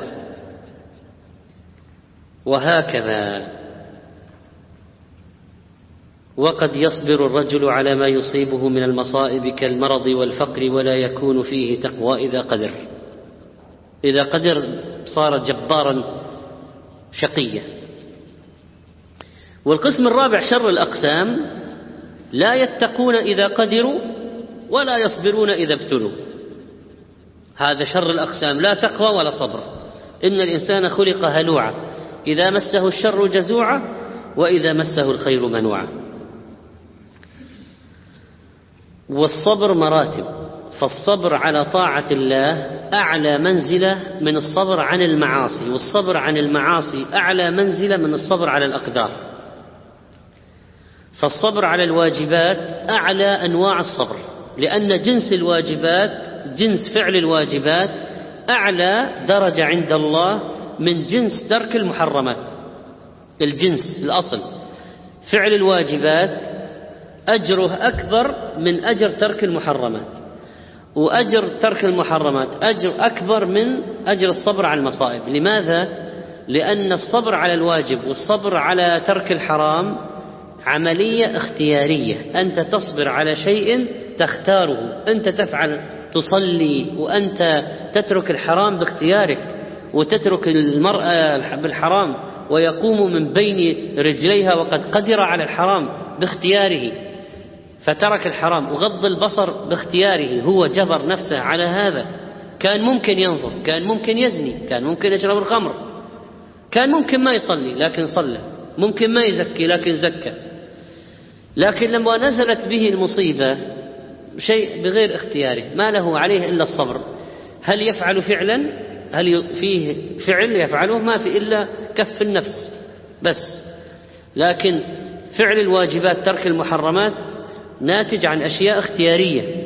Speaker 3: وهكذا وقد يصبر الرجل على ما يصيبه من المصائب كالمرض والفقر ولا يكون فيه تقوى إذا قدر صار جبارا شقيا. والقسم الرابع شر الأقسام: لا يتقون إذا قدروا ولا يصبرون إذا ابتلوا. هذا شر الأقسام، لا تقوى ولا صبر. إن الإنسان خلق هلوعا، إذا مسه الشر جزوعا وإذا مسه الخير منوعا. والصبر مراتب، فالصبر على طاعة الله أعلى منزلة من الصبر عن المعاصي، والصبر عن المعاصي أعلى منزلة من الصبر على الأقدار. فالصبر على الواجبات أعلى أنواع الصبر، لأن جنس الواجبات، جنس فعل الواجبات أعلى درجة عند الله من جنس ترك المحرمات. الجنس الأصل فعل الواجبات أجره أكبر من أجر ترك المحرمات، وأجر ترك المحرمات أجر أكبر من أجر الصبر على المصائب. لماذا؟ لأن الصبر على الواجب والصبر على ترك الحرام عملية اختيارية، أنت تصبر على شيء تختاره، أنت تفعل، تصلي وأنت تترك الحرام باختيارك، وتترك المرأة بالحرام ويقوم من بين رجليها وقد قدر على الحرام باختياره فترك الحرام، وغض البصر باختياره، هو جبر نفسه على هذا. كان ممكن ينظر، كان ممكن يزني، كان ممكن يشرب الخمر، كان ممكن ما يصلي لكن صلى، ممكن ما يزكي لكن زكى. لكن لما نزلت به المصيبة شيء بغير اختياره ما له عليه إلا الصبر. هل يفعل فعلا؟ هل فيه فعل يفعله؟ ما في إلا كف النفس بس. لكن فعل الواجبات ترك المحرمات ناتج عن أشياء اختيارية،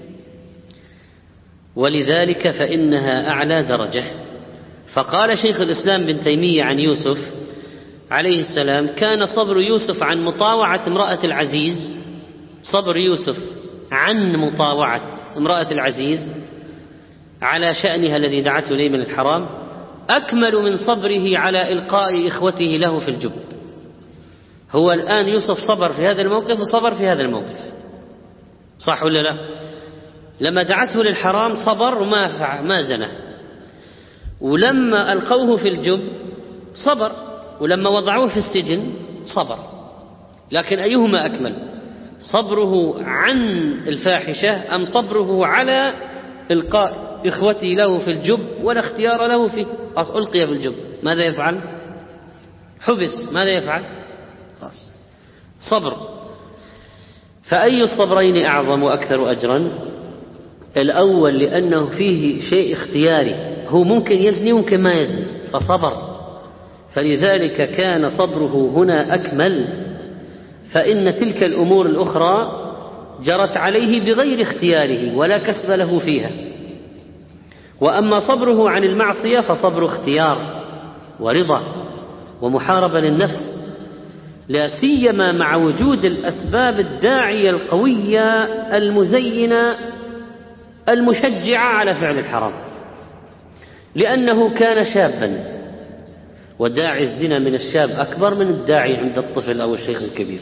Speaker 3: ولذلك فإنها أعلى درجة. فقال شيخ الإسلام بن تيمية عن يوسف عليه السلام: كان صبر يوسف عن مطاوعة امرأة العزيز، صبر يوسف عن مطاوعة امرأة العزيز على شأنها الذي دعته إليه من الحرام أكمل من صبره على إلقاء إخوته له في الجب. هو الآن يوسف صبر في هذا الموقف وصبر في هذا الموقف، صح ولا لا؟ لما دعته للحرام صبر وما زنى، ولما ألقوه في الجب صبر، ولما وضعوه في السجن صبر. لكن أيهما أكمل؟ صبره عن الفاحشة أم صبره على إلقاء إخوته له في الجب ولا اختيار له فيه؟ ألقي في الجب ماذا يفعل؟ حبس، ماذا يفعل؟ خلاص صبر. فأي الصبرين أعظم وأكثر أجرا؟ الأول لأنه فيه شيء اختياري، هو ممكن يزني ممكن ما يزني فصبر، فلذلك كان صبره هنا أكمل. فإن تلك الأمور الأخرى جرت عليه بغير اختياره ولا كسب له فيها. وأما صبره عن المعصية فصبر اختيار ورضا ومحاربة للنفس، لا سيما مع وجود الأسباب الداعية القوية المزينة المشجعة على فعل الحرام، لأنه كان شابا، وداعي الزنا من الشاب أكبر من الداعي عند الطفل أو الشيخ الكبير،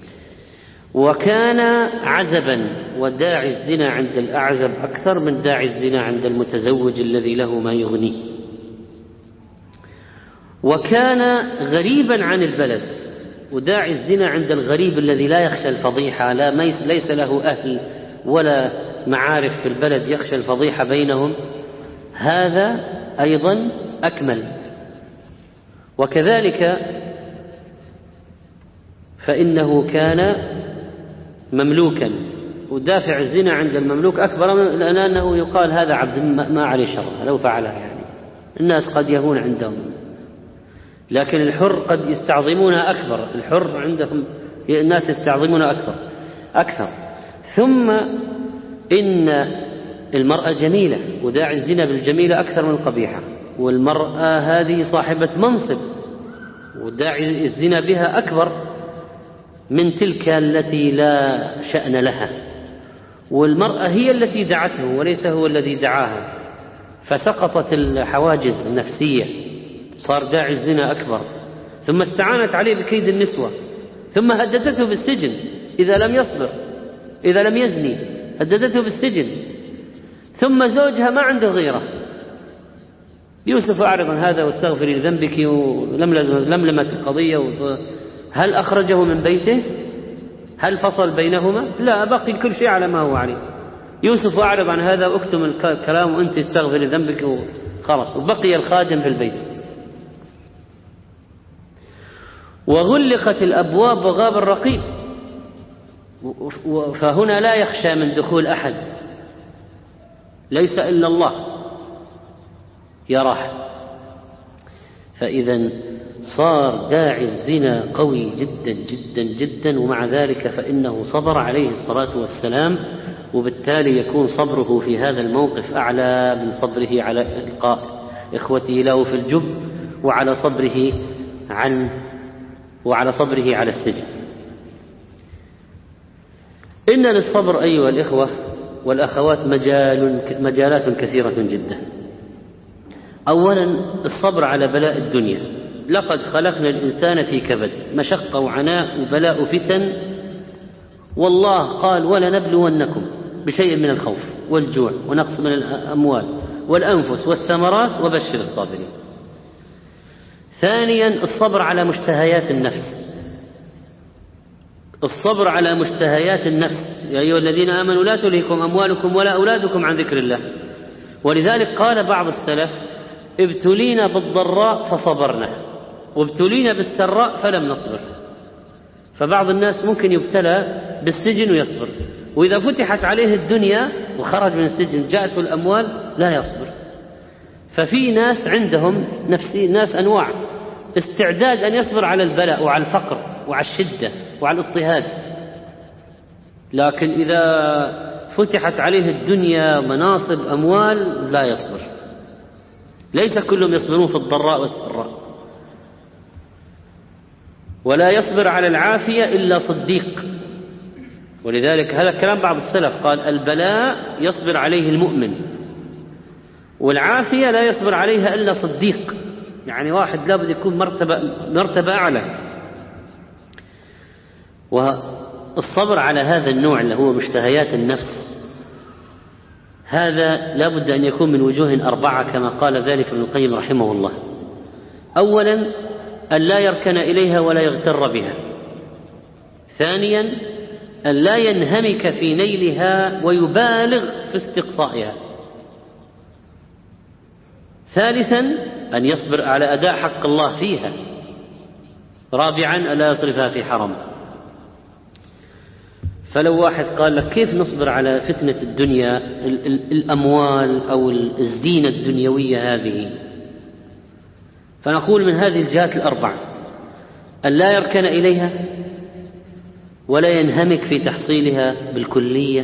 Speaker 3: وكان عزبا، وداعي الزنا عند الأعزب أكثر من داعي الزنا عند المتزوج الذي له ما يغنيه، وكان غريبا عن البلد، وداعي الزنا عند الغريب الذي لا يخشى الفضيحة، ليس له أهل ولا معارف في البلد يخشى الفضيحة بينهم، هذا أيضا أكمل. وكذلك فإنه كان مملوكا، ودافع الزنا عند المملوك أكبر لأنه يقال هذا عبد ما عليه شر لو فعلها، يعني الناس قد يهون عندهم، لكن الحر قد يستعظمونها أكبر، الحر عندهم الناس يستعظمونها أكبر. أكثر. ثم إن المرأة جميلة، وداعي الزنا بالجميلة أكثر من القبيحة، والمرأة هذه صاحبة منصب وداعي الزنا بها أكبر من تلك التي لا شأن لها، والمرأة هي التي دعته وليس هو الذي دعاها، فسقطت الحواجز النفسية، صار داعي الزنا أكبر. ثم استعانت عليه بكيد النسوة، ثم هددته بالسجن إذا لم يصبر، إذا لم يزني هددته بالسجن. ثم زوجها ما عنده غيره. يوسف أعرض عن هذا واستغفري لذنبك، ولملمت القضية. هل أخرجه من بيته؟ هل فصل بينهما؟ لا، بقي كل شيء على ما هو عليه. يوسف أعرض عن هذا واكتم الكلام وأنت استغفري لذنبك وخلاص، وبقي الخادم في البيت. وغلقت الأبواب وغاب الرقيب، فهنا لا يخشى من دخول أحد، ليس إلا الله يراه. فإذا صار داعي الزنا قوي جدا جدا جدا، ومع ذلك فإنه صبر عليه الصلاة والسلام، وبالتالي يكون صبره في هذا الموقف أعلى من صبره على إلقاء إخوته له في الجب، وعلى صبره على السجن. إن للصبر أيها الإخوة والأخوات مجالات كثيرة جدا. أولا الصبر على بلاء الدنيا. لقد خلقنا الإنسان في كبد، مشقة وعناء وبلاء فتن، والله قال ولنبلونكم بشيء من الخوف والجوع ونقص من الأموال والأنفس والثمرات وبشر الصابرين. ثانيا الصبر على مشتهيات النفس. الصبر على مشتهيات النفس، يا أيها الذين آمنوا لا تلهكم أموالكم ولا أولادكم عن ذكر الله. ولذلك قال بعض السلف: ابتلينا بالضراء فصبرنا، وابتلينا بالسراء فلم نصبر. فبعض الناس ممكن يبتلى بالسجن ويصبر، وإذا فتحت عليه الدنيا وخرج من السجن جاءته الأموال لا يصبر. ففي ناس عندهم ناس أنواع استعداد أن يصبر على البلاء وعلى الفقر وعلى الشدة وعلى الاضطهاد، لكن إذا فتحت عليه الدنيا مناصب أموال لا يصبر. ليس كلهم يصبرون في الضراء والسراء. ولا يصبر على العافية إلا صديق. ولذلك هذا كلام بعض السلف، قال: البلاء يصبر عليه المؤمن، والعافية لا يصبر عليها إلا صديق. يعني واحد لابد يكون مرتبة أعلى. والصبر على هذا النوع اللي هو مشتهيات النفس، هذا لابد أن يكون من وجوه 4 كما قال ذلك ابن القيم رحمه الله. أولا أن لا يركن إليها ولا يغتر بها. ثانيا أن لا ينهمك في نيلها ويبالغ في استقصائها. ثالثا أن يصبر على أداء حق الله فيها. رابعا ألا يصرفها في حرم. فلو واحد قال لك كيف نصبر على فتنة الدنيا، الأموال أو الزينة الدنيوية هذه، فنقول من هذه الجهات 4: أن لا يركن إليها ولا ينهمك في تحصيلها بالكلية،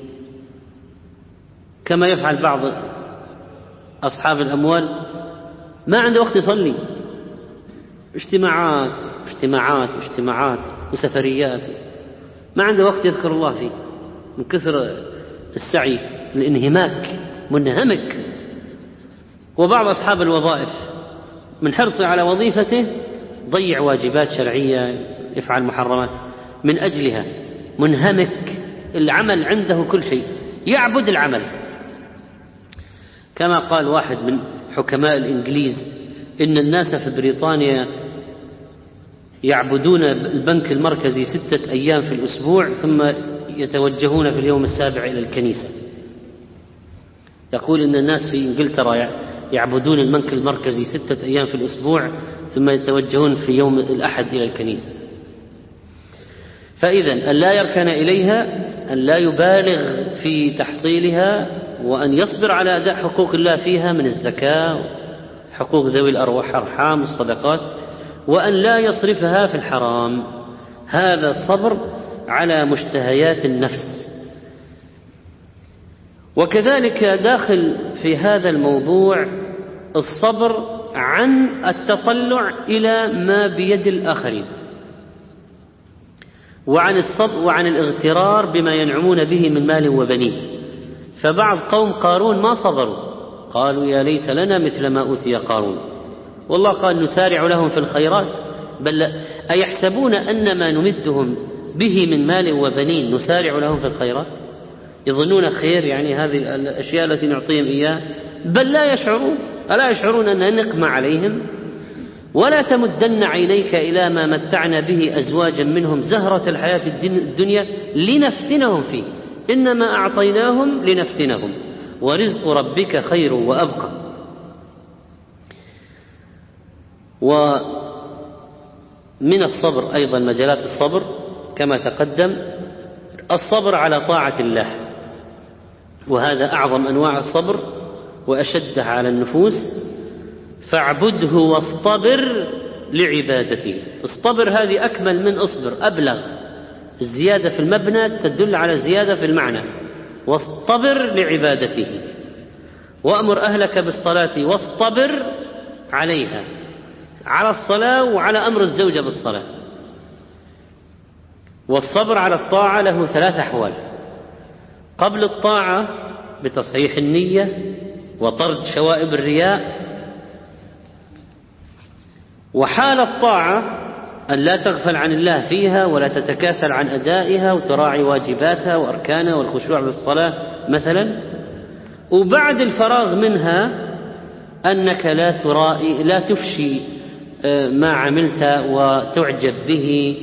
Speaker 3: كما يفعل بعض أصحاب الأموال، ما عنده وقت يصلي، اجتماعات وسفريات، ما عنده وقت يذكر الله فيه من كثر السعي، الانهماك، منهمك. وبعض أصحاب الوظائف من حرصه على وظيفته ضيع واجبات شرعية، يفعل محرمات من أجلها، منهمك. العمل عنده كل شيء، يعبد العمل. كما قال واحد من حكماء الإنجليز: إن الناس في بريطانيا يعبدون البنك المركزي 6 أيام في الأسبوع، ثم يتوجهون في اليوم السابع إلى الكنيسة. يقول إن الناس في إنجلترا يعبدون البنك المركزي 6 أيام في الأسبوع، ثم يتوجهون في يوم الأحد إلى الكنيسة. فإذا أن لا يركن إليها، أن لا يبالغ في تحصيلها، وأن يصبر على أداء حقوق الله فيها من الزكاة، حقوق ذوي الأرحام، الصدقات، وأن لا يصرفها في الحرام. هذا الصبر على مشتهيات النفس. وكذلك داخل في هذا الموضوع الصبر عن التطلع إلى ما بيد الآخرين، وعن الصبر وعن الاغترار بما ينعمون به من مال وبنين. فبعض قوم قارون ما صبروا، قالوا يا ليت لنا مثل ما أوتي قارون، والله قال نسارع لهم في الخيرات، بل أيحسبون أن ما نمدهم به من مال وبنين نسارع لهم في الخيرات؟ يظنون خير يعني هذه الأشياء التي نعطيهم إياها؟ بل لا يشعرون. ألا يشعرون أن نقم عليهم؟ ولا تمدن عينيك إلى ما متعنا به أزواجا منهم زهرة الحياة الدنيا لنفتنهم فيه إنما أعطيناهم لنفتنهم ورزق ربك خير وأبقى. ومن الصبر أيضا مجالات الصبر كما تقدم الصبر على طاعة الله، وهذا أعظم أنواع الصبر وأشدها على النفوس. فاعبده واصطبر لعبادته. اصطبر هذه أكمل من اصبر، أبلغ. الزيادة في المبنى تدل على زيادة في المعنى. واصطبر لعبادته. وأمر أهلك بالصلاة واصطبر عليها، على الصلاة وعلى أمر الزوجة بالصلاة. والصبر على الطاعة له 3 أحوال: قبل الطاعة بتصحيح النية وطرد شوائب الرياء، وحال الطاعة أن لا تغفل عن الله فيها ولا تتكاسل عن أدائها وتراعي واجباتها وأركانها والخشوع بالصلاة مثلا. وبعد الفراغ منها أنك لا تفشي ما عملت وتعجب به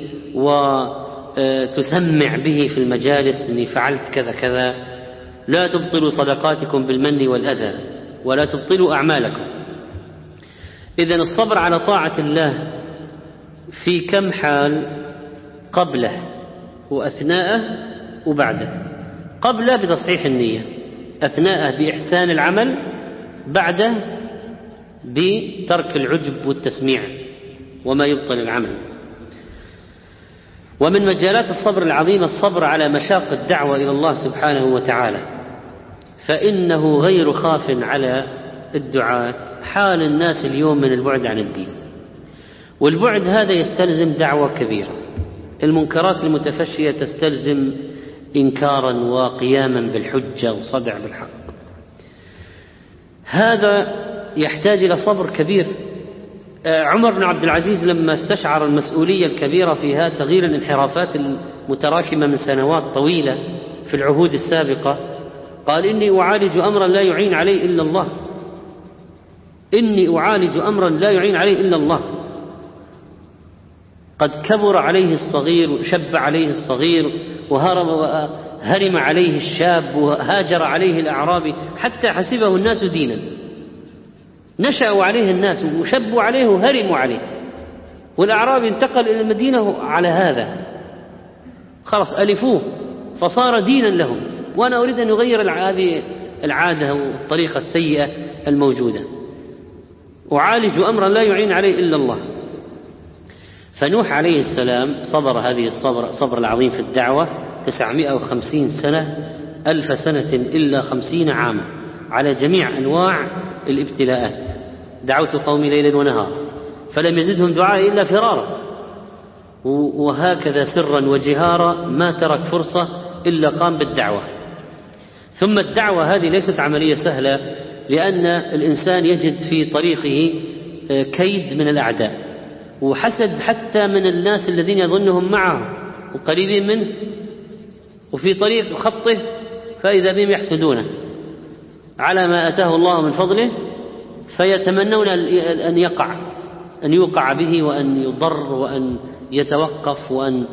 Speaker 3: وتسمع به في المجالس أني فعلت كذا كذا. لا تبطلوا صدقاتكم بالمن والأذى ولا تبطلوا أعمالكم. إذن الصبر على طاعة الله في كم حال؟ قبله وأثناءه وبعده. قبله بتصحيح النية، أثناءه بإحسان العمل، بعده بترك العجب والتسميع وما يبطل العمل. ومن مجالات الصبر العظيمة الصبر على مشاق الدعوة إلى الله سبحانه وتعالى، فإنه غير خاف على الدعاة حال الناس اليوم من البعد عن الدين. والبعد هذا يستلزم دعوة كبيرة. المنكرات المتفشية تستلزم إنكارا وقياما بالحجة وصدع بالحق. هذا يحتاج إلى صبر كبير. عمر بن عبد العزيز لما استشعر المسؤولية الكبيرة فيها تغيير الانحرافات المتراكمة من سنوات طويلة في العهود السابقة، قال إني أعالج أمرا لا يعين عليه إلا الله. إني أعالج أمرا لا يعين عليه إلا الله. قد كبر عليه الصغير وشب عليه الصغير وهرم عليه الشاب وهاجر عليه الأعرابي حتى حسبه الناس دينا. نشأوا عليه الناس وشبوا عليه وهرموا عليه، والأعرابي انتقل إلى المدينة على هذا، خلاص ألفوه فصار دينا لهم. وأنا أريد أن أغير هذه العادة والطريقة السيئة الموجودة. أعالج أمرا لا يعين عليه إلا الله. فنوح عليه السلام صبر هذه الصبر العظيم في الدعوة 950 سنة، 1000 سنة إلا 50 عاما، على جميع أنواع الابتلاءات. دعوت قومي ليلا ونهارا فلم يزدهم دعائي إلا فرارا. وهكذا سرا وجهارا ما ترك فرصة إلا قام بالدعوة. ثم الدعوة هذه ليست عملية سهلة، لأن الإنسان يجد في طريقه كيد من الأعداء وحسد حتى من الناس الذين يظنهم معه وقريبين منه، وفي طريق خطه فإذا بهم يحسدونه على ما أتاه الله من فضله، فيتمنون أن يوقع به وأن يضر وأن يتوقف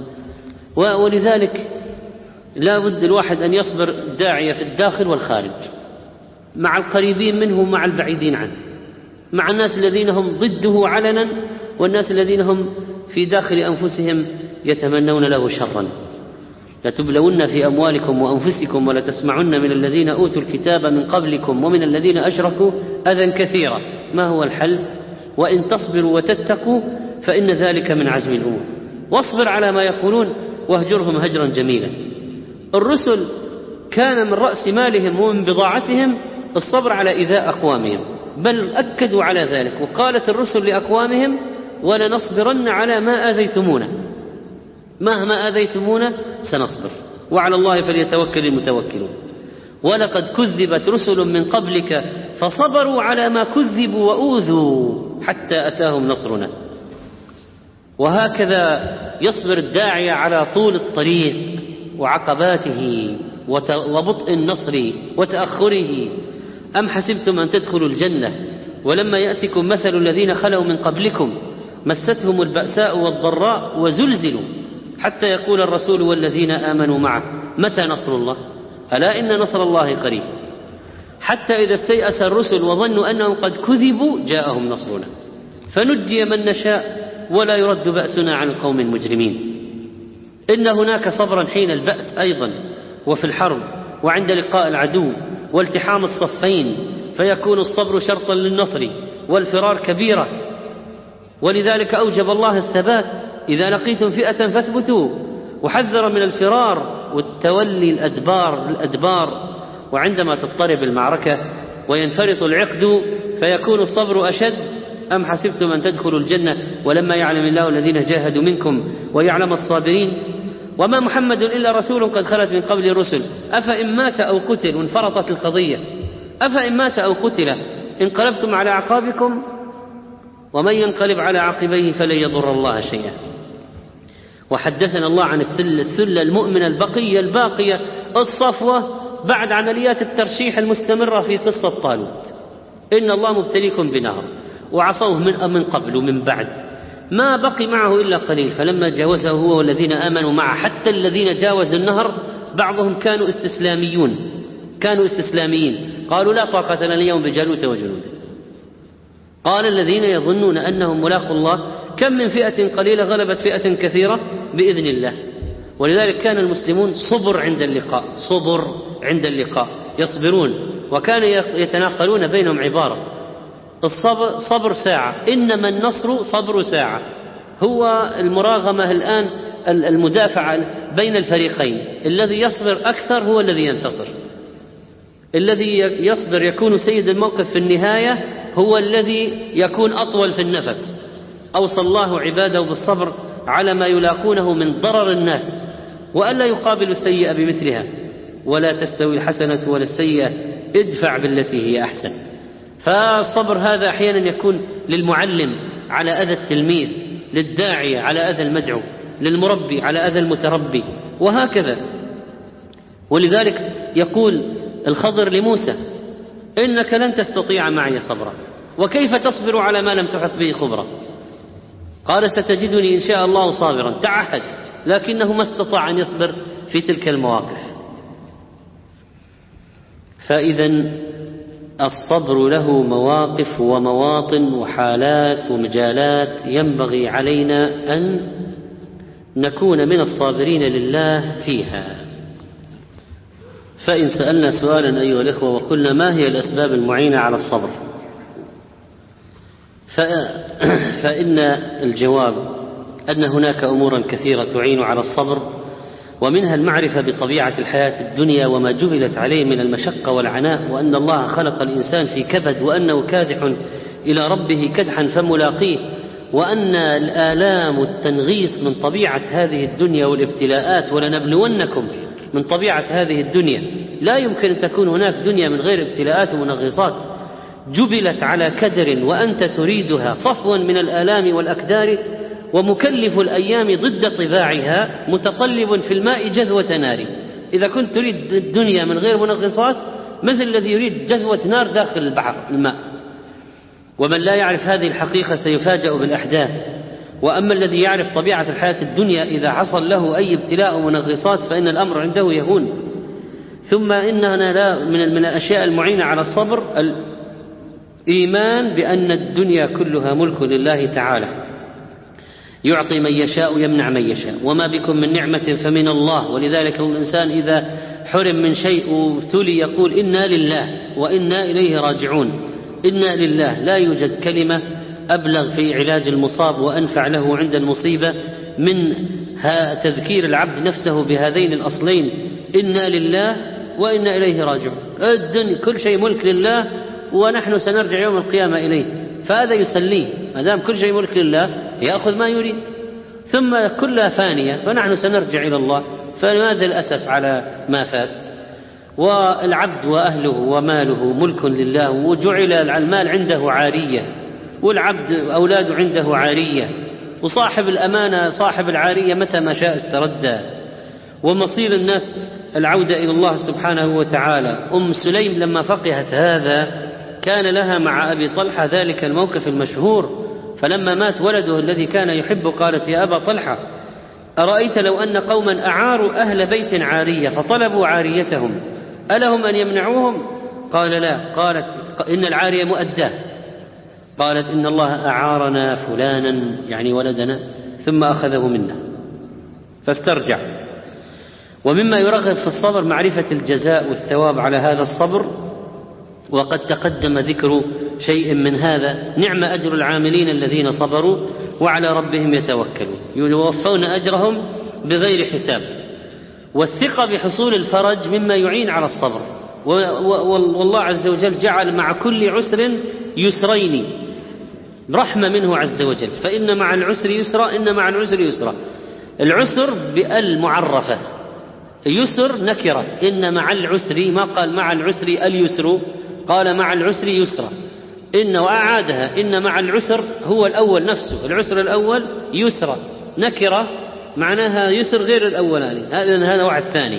Speaker 3: ولذلك لا بد الواحد أن يصبر الداعية في الداخل والخارج، مع القريبين منه ومع البعيدين عنه، مع الناس الذين هم ضده علنا والناس الذين هم في داخل أنفسهم يتمنون له شرا. لتبلون في أموالكم وأنفسكم ولتسمعن من الذين أوتوا الكتاب من قبلكم ومن الذين أشركوا أذى كثيرا. ما هو الحل؟ وإن تصبروا وتتقوا فإن ذلك من عزم الأمور. واصبر على ما يقولون واهجرهم هجرا جميلا. الرسل كان من رأس مالهم ومن بضاعتهم الصبر على إيذاء أقوامهم، بل أكدوا على ذلك، وقالت الرسل لأقوامهم ولنصبرن على ما آذيتمونا، مهما آذيتمونا سنصبر وعلى الله فليتوكل المتوكلون. ولقد كذبت رسل من قبلك فصبروا على ما كذبوا وأوذوا حتى أتاهم نصرنا. وهكذا يصبر الداعية على طول الطريق وعقباته وبطء النصر وتأخره. أم حسبتم أن تدخلوا الجنة ولما يأتكم مثل الذين خلوا من قبلكم مستهم البأساء والضراء وزلزلوا حتى يقول الرسول والذين آمنوا معه متى نصر الله ألا إن نصر الله قريب. حتى إذا استيأس الرسل وظنوا أنهم قد كذبوا جاءهم نصرنا فنجي من نشاء ولا يرد بأسنا عن القوم المجرمين. إن هناك صبرا حين البأس أيضا وفي الحرب وعند لقاء العدو والتحام الصفين، فيكون الصبر شرطا للنصر والفرار كبيرة. ولذلك أوجب الله الثبات إذا لقيتم فئة فاثبتوا، وحذر من الفرار والتولي الأدبار. وعندما تضطرب المعركة وينفرط العقد فيكون الصبر أشد. أم حسبتم أن تدخلوا الجنة ولما يعلم الله الذين جاهدوا منكم ويعلم الصابرين. وما محمد إلا رسول قد خلت من قبل الرسل أفإن مات أو قتل، وانفرطت القضية، أفإن مات أو قتل انقلبتم على أعقابكم ومن ينقلب على عقبيه فلن يضر الله شيئا. وحدثنا الله عن الثلة المؤمنة البقية الباقية الصفوة بعد عمليات الترشيح المستمرة في قصة طالوت. إن الله مبتليكم بنهر وعصوه من قبل ومن بعد، ما بقي معه إلا قليل، فلما جاوزه هو والذين آمنوا معه حتى الذين جاوزوا النهر بعضهم كانوا استسلاميين قالوا لا طاقة لنا اليوم بجالوت وجنوده. قال الذين يظنون أنهم ملاقوا الله كم من فئة قليلة غلبت فئة كثيرة بإذن الله. ولذلك كان المسلمون صبر عند اللقاء يصبرون، وكانوا يتناقلون بينهم عبارة الصبر ساعة، إنما النصر صبر ساعة. هو المراغمة الآن المدافعة بين الفريقين، الذي يصبر أكثر هو الذي ينتصر، الذي يصبر يكون سيد الموقف في النهاية هو الذي يكون أطول في النفس. أوصى الله عباده بالصبر على ما يلاقونه من ضرر الناس وألا يقابل السيئة بمثلها، ولا تستوي الحسنة ولا السيئة ادفع بالتي هي أحسن. فالصبر هذا أحيانا يكون للمعلم على أذى التلميذ، للداعية على أذى المدعو، للمربي على أذى المتربي، وهكذا. ولذلك يقول الخضر لموسى إنك لن تستطيع معي صبرا وكيف تصبر على ما لم تحط به خبرا. قال ستجدني إن شاء الله صابرا، تعهد، لكنه ما استطاع أن يصبر في تلك المواقف. فإذا الصبر له مواقف ومواطن وحالات ومجالات ينبغي علينا أن نكون من الصابرين لله فيها. فإن سألنا سؤالا أيها الإخوة وقلنا ما هي الأسباب المعينة على الصبر، فإن الجواب أن هناك أمورا كثيرة تعين على الصبر، ومنها المعرفة بطبيعة الحياة الدنيا وما جبلت عليه من المشقة والعناء، وأن الله خلق الإنسان في كبد وأنه كادح إلى ربه كدحا فملاقيه، وأن الآلام والتنغيص من طبيعة هذه الدنيا والابتلاءات، ولنبلونكم من طبيعة هذه الدنيا. لا يمكن أن تكون هناك دنيا من غير ابتلاءات ومنغصات، جبلت على كدر وأنت تريدها صفوا من الآلام والأكدار، ومكلف الأيام ضد طباعها متطلب في الماء جذوة نار. إذا كنت تريد الدنيا من غير منغصات مثل الذي يريد جذوة نار داخل البحر الماء. ومن لا يعرف هذه الحقيقة سيفاجأ بالأحداث. وأما الذي يعرف طبيعة الحياة الدنيا إذا حصل له أي ابتلاء ومنغصات فإن الأمر عنده يهون. ثم إننا لا من الأشياء المعينة على الصبر الإيمان بأن الدنيا كلها ملك لله تعالى، يعطي من يشاء ويمنع من يشاء، وما بكم من نعمة فمن الله. ولذلك الإنسان إذا حرم من شيء وابتلي يقول إنا لله وإنا إليه راجعون. إنا لله، لا يوجد كلمة أبلغ في علاج المصاب وأنفع له عند المصيبة من تذكير العبد نفسه بهذين الأصلين: إنا لله وإنا إليه راجعون. الدنيا كل شيء ملك لله ونحن سنرجع يوم القيامة إليه، فهذا يسليه ما دام كل شيء ملك لله يأخذ ما يريد، ثم كلها فانية فنحن سنرجع إلى الله، فلماذا الأسف على ما فات؟ والعبد وأهله وماله ملك لله، وجعل المال عنده عارية، والعبد أولاده عنده عارية، وصاحب الأمانة صاحب العارية متى ما شاء استردى. ومصير الناس العودة إلى الله سبحانه وتعالى. أم سليم لما فقهت هذا كان لها مع أبي طلحة ذلك الموقف المشهور، فلما مات ولده الذي كان يحب قالت: يا أبا طلحة، أرأيت لو أن قوما أعاروا أهل بيت عارية فطلبوا عاريتهم ألهم أن يمنعوهم؟ قال: لا. قالت: إن العارية مؤداه. قالت: إن الله أعارنا فلانا يعني ولدنا ثم أخذه منا فاسترجع. ومما يرغب في الصبر معرفة الجزاء والثواب على هذا الصبر، وقد تقدم ذكر شيء من هذا. نعم أجر العاملين الذين صبروا وعلى ربهم يتوكلون، يوفون أجرهم بغير حساب. والثقة بحصول الفرج مما يعين على الصبر، والله عز وجل جعل مع كل عسر يسرين، رحمة منه عز وجل، فإن مع العسر يسرا، إن مع العسر يسرا. العسر بالمعرفة، يسر نكرة، إن مع العسر، ما قال مع العسر اليسر، قال مع العسر يسرا. إن وأعادها، إن مع العسر هو الأول نفسه، العسر الأول يسرا نكرة معناها يسر غير الأولاني، هذا واحد ثاني.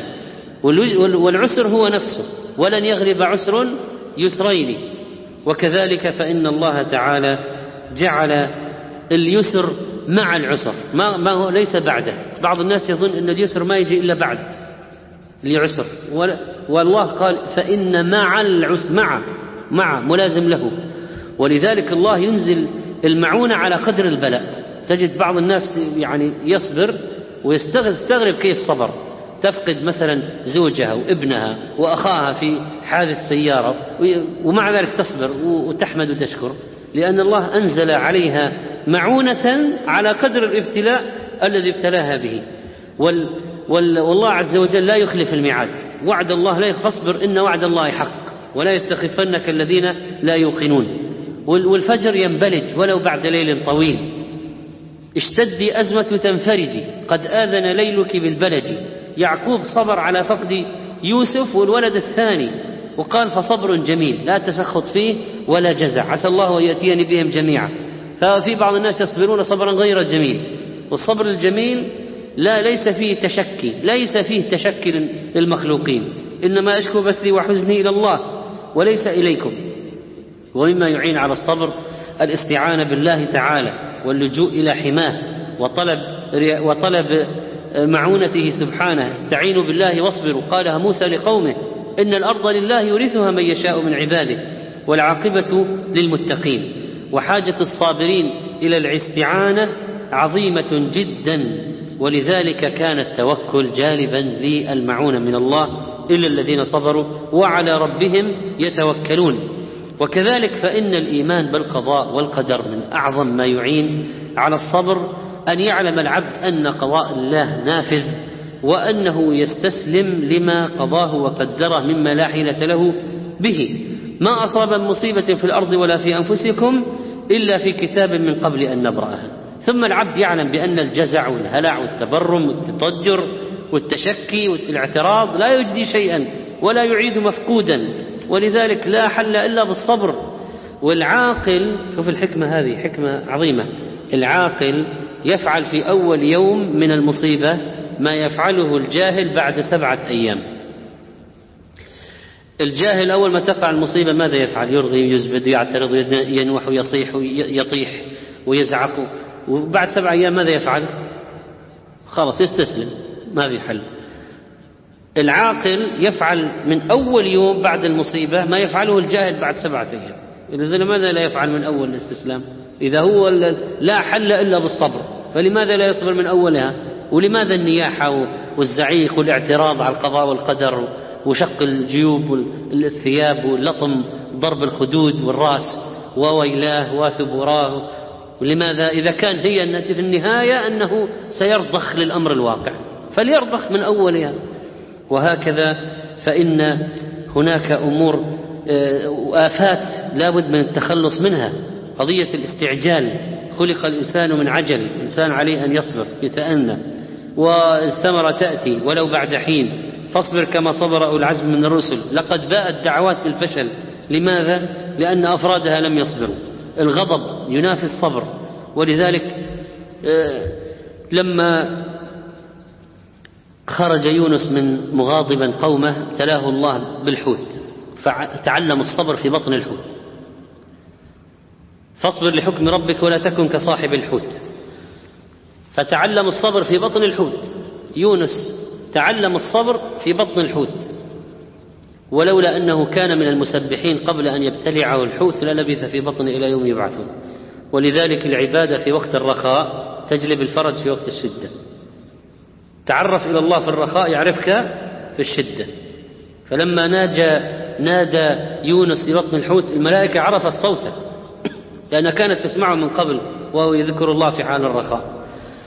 Speaker 3: والعسر هو نفسه، ولن يغلب عسر يسرين. وكذلك فإن الله تعالى جعل اليسر مع العسر، ما هو ليس بعده. بعض الناس يظن أن اليسر ما يجي إلا بعد العسر، والله قال: فإن مع العسر، مع ملازم له. ولذلك الله ينزل المعونة على قدر البلاء. تجد بعض الناس يعني يصبر ويستغرب كيف صبر، تفقد مثلا زوجها وابنها وأخاها في حادث سيارة، ومع ذلك تصبر وتحمد وتشكر، لأن الله أنزل عليها معونة على قدر الابتلاء الذي ابتلاها به. والله عز وجل لا يخلف الميعاد، وعد الله لا فاصبر إن وعد الله حق ولا يستخفنك الذين لا يوقنون. والفجر ينبلج ولو بعد ليل طويل، اشتدي أزمة تنفرجي، قد آذن ليلك بالبلج. يعقوب صبر على فقد يوسف والولد الثاني، وقال: فصبر جميل لا تسخط فيه ولا جزع، عسى الله أن يأتيني بهم جميعا. ففي بعض الناس يصبرون صبرا غير جميل، والصبر الجميل ليس فيه تشكي، ليس فيه تشكي للمخلوقين، إنما أشكو بثي وحزني إلى الله وليس إليكم. ومما يعين على الصبر الاستعانة بالله تعالى واللجوء إلى حماه وطلب معونته سبحانه. استعينوا بالله واصبروا، قالها موسى لقومه: إن الأرض لله يورثها من يشاء من عباده والعاقبة للمتقين. وحاجة الصابرين إلى الاستعانة عظيمة جدا، ولذلك كان التوكل جالبا للمعونة من الله إلا الذين صبروا وعلى ربهم يتوكلون. وكذلك فإن الإيمان بالقضاء والقدر من أعظم ما يعين على الصبر، أن يعلم العبد أن قضاء الله نافذ، وأنه يستسلم لما قضاه وقدره مما لا حيلة له به. ما أصاب من مصيبة في الأرض ولا في أنفسكم إلا في كتاب من قبل أن نبرأها. ثم العبد يعلم بأن الجزع والهلع والتبرم والتضجر والتشكي والاعتراض لا يجدي شيئا ولا يعيد مفقودا، ولذلك لا حل إلا بالصبر. والعاقل، شوف الحكمة هذه حكمة عظيمة، العاقل يفعل في أول يوم من المصيبة ما يفعله الجاهل بعد 7 أيام. الجاهل أول ما تقع المصيبة ماذا يفعل؟ يرغي ويزبد ويعترض وينوح ويصيح ويطيح ويزعق، وبعد 7 أيام ماذا يفعل؟ خلاص يستسلم، ما في حل. العاقل يفعل من أول يوم بعد المصيبة ما يفعله الجاهل بعد 7 أيام. إذا لماذا لا يفعل من أول الاستسلام؟ إذا هو لا حل إلا بالصبر، فلماذا لا يصبر من أولها؟ ولماذا النياحة والزعيق والاعتراض على القضاء والقدر وشق الجيوب والثياب واللطم ضرب الخدود والرأس وويلاه وثبوراه ولماذا؟ إذا كان هي في النهاية أنه سيرضخ للأمر الواقع فليرضخ من أولها. وهكذا فإن هناك أمور وآفات لا بد من التخلص منها. قضية الاستعجال، خلق الإنسان من عجل، الإنسان عليه أن يصبر يتأنى، والثمرة تأتي ولو بعد حين، فاصبر كما صبر أولو العزم من الرسل. لقد باءت دعوات بالفشل، لماذا؟ لأن أفرادها لم يصبروا. الغضب ينافي الصبر، ولذلك لما خرج يونس من مغاضبا قومه ابتلاه الله بالحوت، فتعلم الصبر في بطن الحوت. فاصبر لحكم ربك ولا تكن كصاحب الحوت، فتعلم الصبر في بطن الحوت. يونس تعلم الصبر في بطن الحوت، ولولا أنه كان من المسبحين قبل أن يبتلعه الحوت للبث في بطنه إلى يوم يبعثون. ولذلك العبادة في وقت الرخاء تجلب الفرج في وقت الشدة. تعرف إلى الله في الرخاء يعرفك في الشدة. فلما نادى يونس في بطن الحوت الملائكة عرفت صوته، لأنها كانت تسمعه من قبل وهو يذكر الله في حال الرخاء.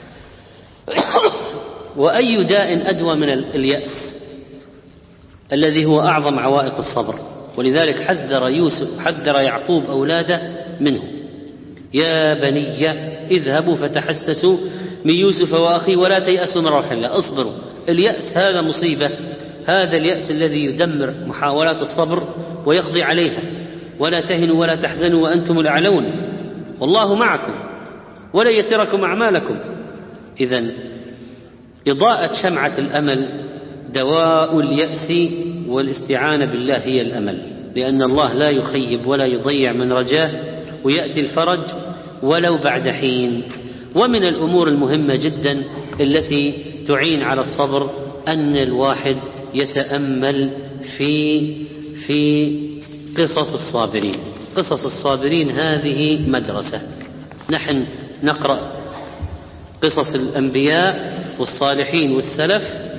Speaker 3: وأي داء أدوى من اليأس الذي هو أعظم عوائق الصبر. ولذلك حذر يعقوب أولاده منه: يا بني اذهبوا فتحسسوا من يوسف وأخيه ولا تيأسوا من روح الله. اصبروا. اليأس هذا مصيبة، هذا اليأس الذي يدمر محاولات الصبر ويقضي عليها. ولا تهنوا ولا تحزنوا وأنتم الأعلون والله معكم ولا يتركم أعمالكم. إذن إضاءة شمعة الأمل دواء اليأس، والاستعانة بالله هي الأمل، لأن الله لا يخيب ولا يضيع من رجاه، ويأتي الفرج ولو بعد حين. ومن الأمور المهمة جدا التي تعين على الصبر أن الواحد يتأمل في قصص الصابرين. قصص الصابرين هذه مدرسة. نحن نقرأ قصص الأنبياء والصالحين والسلف،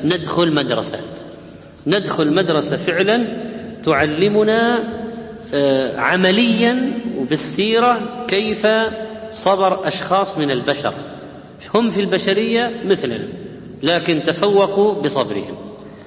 Speaker 3: ندخل مدرسة فعلا تعلمنا عمليا وبالسيرة كيف صبر أشخاص من البشر هم في البشرية مثلنا لكن تفوقوا بصبرهم.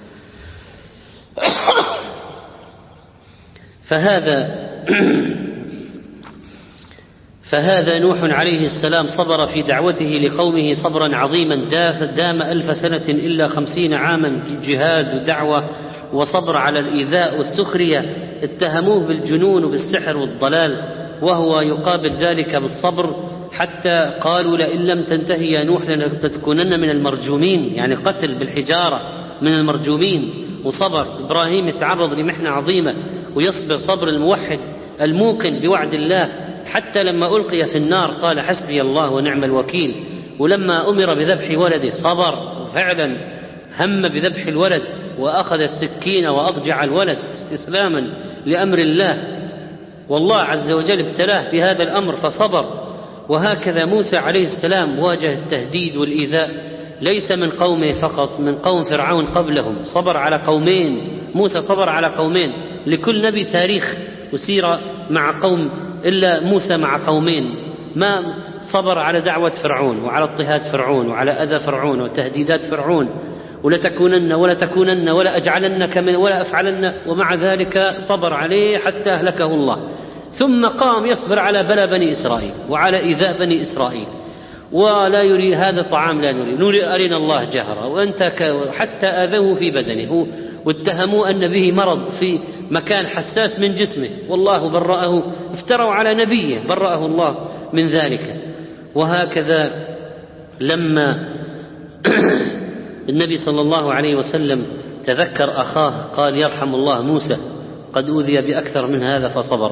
Speaker 3: فهذا نوح عليه السلام صبر في دعوته لقومه صبرا عظيما دام 1000 سنة إلا 50 عاما جهاد ودعوة وصبر على الإيذاء والسخرية. اتهموه بالجنون وبالسحر والضلال وهو يقابل ذلك بالصبر، حتى قالوا لئن لم تنتهي يا نوح لتكونن من المرجومين، يعني قتل بالحجارة من المرجومين. وصبر إبراهيم يتعرض لمحنة عظيمة ويصبر صبر الموحد الموقن بوعد الله، حتى لما ألقي في النار قال حسبي الله ونعم الوكيل. ولما أمر بذبح ولده صبر، وفعلا هم بذبح الولد وأخذ السكين وأضجع الولد استسلاما لأمر الله، والله عز وجل ابتلاه بهذا الأمر فصبر. وهكذا موسى عليه السلام واجه التهديد والإيذاء ليس من قومه فقط، من قوم فرعون قبلهم، صبر على قومين. موسى صبر على قومين، لكل نبي تاريخ وسيرة مع قوم، إلا موسى مع قومين. ما صبر على دعوة فرعون وعلى اضطهاد فرعون وعلى أذى فرعون وتهديدات فرعون، ولتكونن ولا تكونن ولا أجعلنك من ولا أفعلن، ومع ذلك صبر عليه حتى أهلكه الله. ثم قام يصبر على بلاء بني إسرائيل وعلى إيذاء بني إسرائيل، ولا يري هذا الطعام لا نري أرنا الله جهرا، وأنت حتى آذوه في بدنه واتهموا أن به مرض في مكان حساس من جسمه، والله برأه، افتروا على نبيه برأه الله من ذلك. وهكذا لما النبي صلى الله عليه وسلم تذكر أخاه قال يرحم الله موسى قد أوذي بأكثر من هذا فصبر.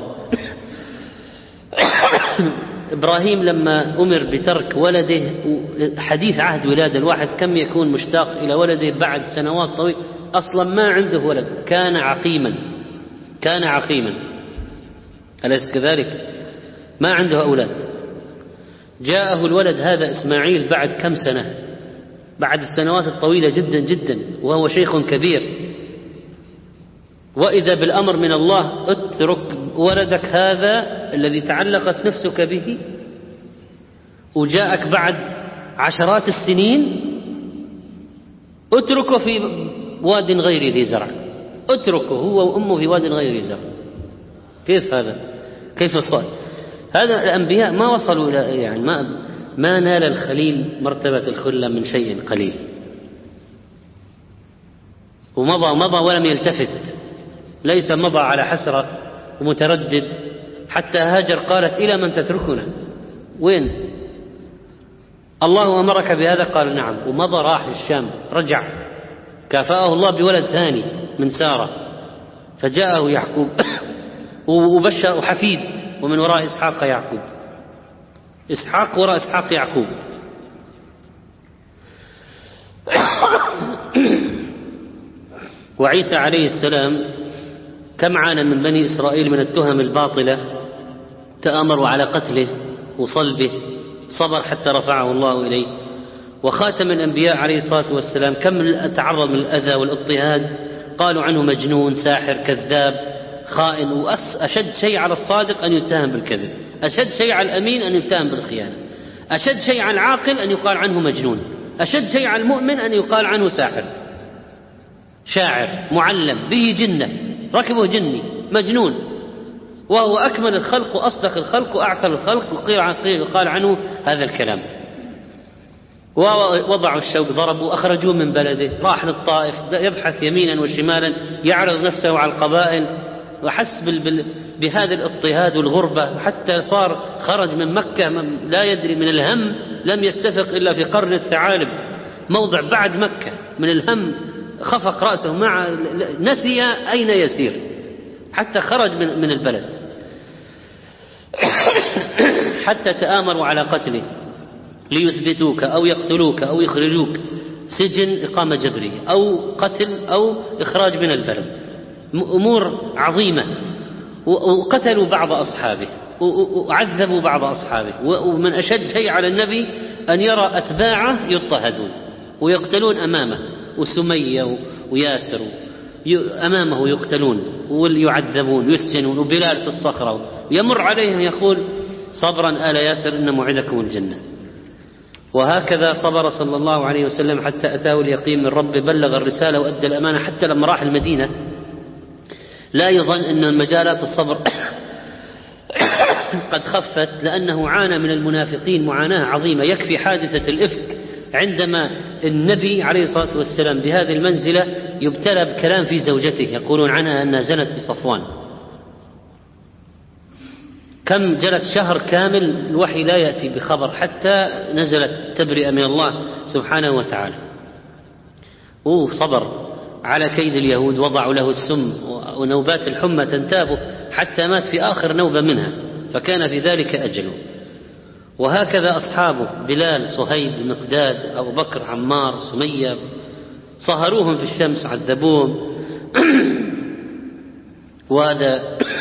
Speaker 3: إبراهيم لما أمر بترك ولده، حديث عهد ولادة، الواحد كم يكون مشتاق إلى ولده بعد سنوات طويلة، أصلا ما عنده ولد، كان عقيما أليس كذلك؟ ما عنده أولاد. جاءه الولد هذا إسماعيل بعد كم سنة، بعد السنوات الطويلة جدا جدا، وهو شيخ كبير. وإذا بالأمر من الله اترك ولدك هذا الذي تعلقت نفسك به وجاءك بعد عشرات السنين، اتركه في واد غير ذي زرع، اتركه هو وأمه في واد غير ذي زرع. كيف هذا؟ كيف الصاد؟ هذا الأنبياء ما وصلوا إلى يعني ما نال الخليل مرتبة الخلة من شيء قليل، ومضى ولم يلتفت، ليس مضى على حسرة ومتردد. حتى هاجر قالت: إلى من تتركنا؟ وين؟ الله أمرك بهذا؟ قال: نعم. ومضى راح الشام، رجع، كافأه الله بولد ثاني من سارة، فجاءه يعقوب وبشر حفيد، ومن وراء إسحاق يعقوب، إسحاق وراء إسحاق يعقوب. وعيسى عليه السلام كم عانى من بني إسرائيل من التهم الباطلة، تآمروا على قتله وصلبه، صبر حتى رفعه الله إليه. وخاتم الأنبياء عليه الصلاة والسلام كم تعرض من الأذى والاضطهاد، قالوا عنه مجنون، ساحر، كذاب، خائن. وأشد شيء على الصادق أن يتهم بالكذب، أشد شيء على الأمين أن يتهم بالخيانة، أشد شيء على العاقل أن يقال عنه مجنون، أشد شيء على المؤمن أن يقال عنه ساحر، شاعر، معلم، به جنة، ركبه جني، مجنون، وهو أكمل الخلق وأصدق الخلق وأعقل الخلق، وقال عنه هذا الكلام. ووضعوا الشوك، ضربوا، أخرجوه من بلده، راح للطائف يبحث يمينا وشمالا، يعرض نفسه على القبائل، وحس بهذا الاضطهاد والغربة، حتى صار خرج من مكة لا يدري من الهم، لم يستفق إلا في قرن الثعالب، موضع بعد مكة، من الهم خفق رأسه، نسي أين يسير، حتى خرج من البلد. حتى تآمروا على قتله ليثبتوك أو يقتلوك أو يخرجوك، سجن، إقامة جبرية، أو قتل أو إخراج من البلد، أمور عظيمة. وقتلوا بعض أصحابه وعذبوا بعض أصحابه. ومن أشد شيء على النبي أن يرى أتباعه يضطهدون ويقتلون أمامه، وسمية وياسر أمامه يقتلون ويعذبون ويسجنون، وبلال في الصخرة يمر عليهم يقول: صبرا آل ياسر إن موعدكم الجنة. وهكذا صبر صلى الله عليه وسلم حتى أتاه اليقين من ربه، بلغ الرسالة وأدى الأمانة. حتى لما راح المدينة لا يظن أن مجالات الصبر قد خفت، لأنه عانى من المنافقين معاناة عظيمة. يكفي حادثة الإفك، عندما النبي عليه الصلاة والسلام بهذه المنزلة يبتلى بكلام في زوجته، يقولون عنها أنها زنت بصفوان. كم جلس شهر كامل الوحي لا يأتي بخبر، حتى نزلت تبرئة من الله سبحانه وتعالى. صبر على كيد اليهود، وضعوا له السم، ونوبات الحمى تنتابه حتى مات في آخر نوبة منها، فكان في ذلك أجله. وهكذا أصحابه: بلال، صهيب، مقداد، أبو بكر، عمار، سمية، صهروهم في الشمس، عذبوهم. وهذا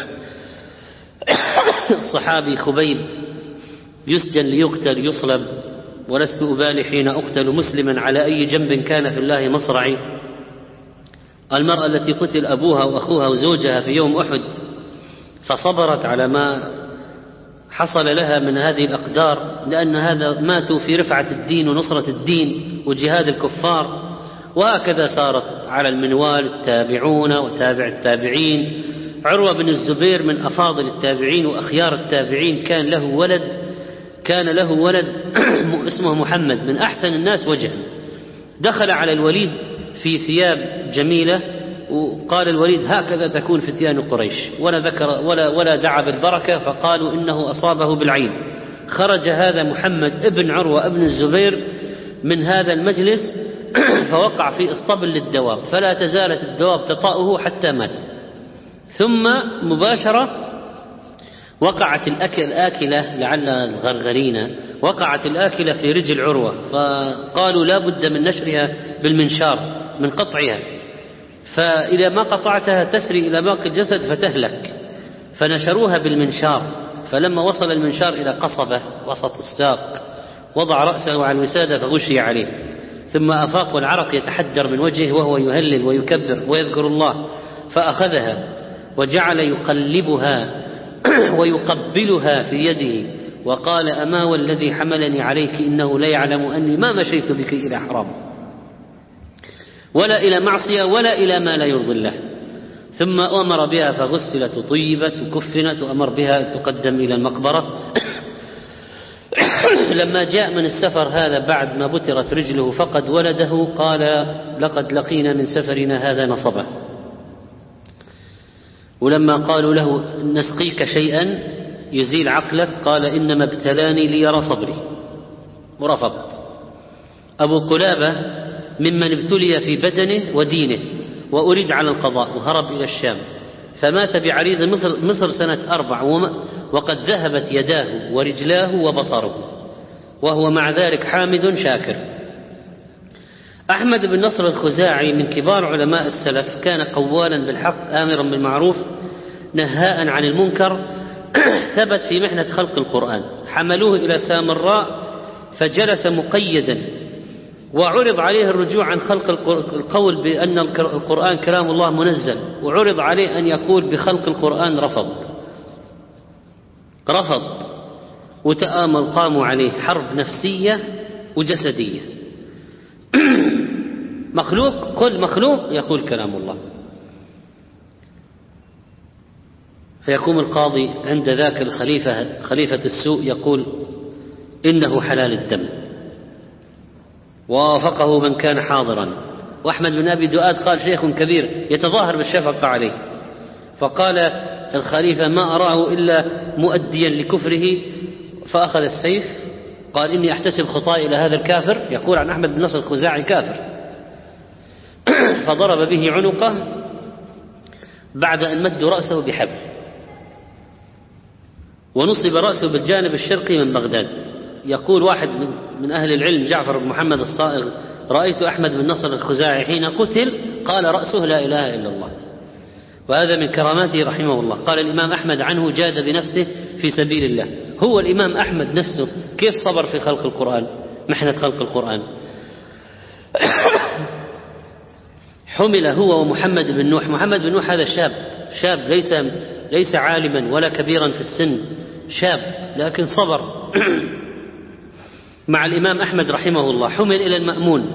Speaker 3: الصحابي خبيب يسجن ليقتل، يصلب: ولست أبالي حين أقتل مسلما على أي جنب كان في الله مصرعي. المرأة التي قتل أبوها وأخوها وزوجها في يوم أحد، فصبرت على ما حصل لها من هذه الأقدار، لأن هذا ماتوا في رفعة الدين ونصرة الدين وجهاد الكفار. وهكذا صارت على المنوال التابعون وتابع التابعين. عروة بن الزبير من أفاضل التابعين وأخيار التابعين، كان له ولد اسمه محمد، من أحسن الناس وجها. دخل على الوليد في ثياب جميلة، وقال الوليد: هكذا تكون فتيان قريش، ولا دعا بالبركة، فقالوا إنه أصابه بالعين. خرج هذا محمد ابن عروة ابن الزبير من هذا المجلس فوقع في اسطبل للدواب، فلا تزالت الدواب تطأه حتى مات. ثم مباشرة وقعت الآكلة، لعل الغرغرينة، وقعت الآكلة في رجل عروة، فقالوا لا بد من نشرها بالمنشار، من قطعها، فإذا ما قطعتها تسري إلى باقي الجسد فتهلك، فنشروها بالمنشار. فلما وصل المنشار إلى قصبة وسط الساق، وضع رأسه على الوسادة فغشي عليه، ثم أفاق والعرق يتحدر من وجهه وهو يهلل ويكبر ويذكر الله، فأخذها وجعل يقلبها ويقبلها في يده وقال: أما والذي حملني عليك إنه لا يعلم أني ما مشيت بك إلى حرام ولا إلى معصية ولا إلى ما لا يرضي الله. ثم أمر بها فغسلت وطيبت وكفنت، وأمر بها تقدم إلى المقبرة. لما جاء من السفر هذا بعد ما بترت رجله فقد ولده، قال: لقد لقينا من سفرنا هذا نصبا. ولما قالوا له: نسقيك شيئا يزيل عقلك، قال: إنما ابتلاني ليرى صبري، ورفض. أبو قلابة ممن ابتلي في بدنه ودينه وأريد على القضاء، وهرب إلى الشام، فمات بعريض مصر سنة 4 وقد ذهبت يداه ورجلاه وبصره، وهو مع ذلك حامد شاكر. أحمد بن نصر الخزاعي من كبار علماء السلف، كان قوالا بالحق آمرا بالمعروف نهاء عن المنكر. ثبت في محنة خلق القرآن، حملوه إلى سامراء فجلس مقيدا، وعرض عليه الرجوع عن خلق القول بأن القرآن كلام الله منزل، وعرض عليه أن يقول بخلق القرآن، رفض. وتآمل قاموا عليه حرب نفسية وجسدية. مخلوق، كل مخلوق يقول كلام الله. فيقوم القاضي عند ذاك خليفة السوء يقول: إنه حلال الدم. ووافقه من كان حاضرا. وأحمد بن أبي دؤاد قال: شيخ كبير يتظاهر بالشفقة عليه. فقال الخليفة: ما أراه إلا مؤديا لكفره، فأخذ السيف، قال: إني أحتسب خطاي إلى هذا الكافر، يقول عن أحمد بن نصر الخزاعي كافر. فضرب به عنقه بعد أن مدوا رأسه بحبل، ونصب رأسه بالجانب الشرقي من بغداد. يقول واحد من أهل العلم جعفر بن محمد الصائغ: رأيت أحمد بن نصر الخزاعي حين قتل قال رأسه لا إله إلا الله. وهذا من كراماته رحمه الله. قال الإمام أحمد عنه: جاد بنفسه في سبيل الله. هو الإمام أحمد نفسه كيف صبر في خلق القرآن، محنة خلق القرآن. حمل هو ومحمد بن نوح. محمد بن نوح هذا شاب ليس عالما ولا كبيرا في السن، شاب لكن صبر. مع الإمام أحمد رحمه الله. حمل إلى المأمون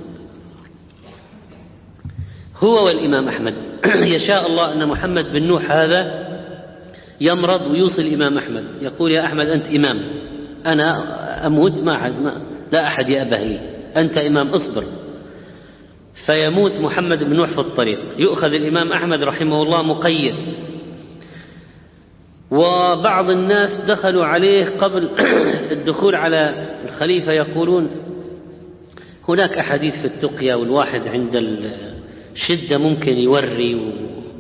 Speaker 3: هو والإمام أحمد. يشاء الله أن محمد بن نوح هذا يمرض ويوصل الإمام أحمد، يقول: يا أحمد أنت إمام، أنا أموت لا أحد يأبه لي، أنت إمام، اصبر. فيموت محمد بن نوح في الطريق. يؤخذ الإمام أحمد رحمه الله مقيد. وبعض الناس دخلوا عليه قبل الدخول على الخليفة يقولون: هناك أحاديث في التقية، والواحد عند الشدة ممكن يوري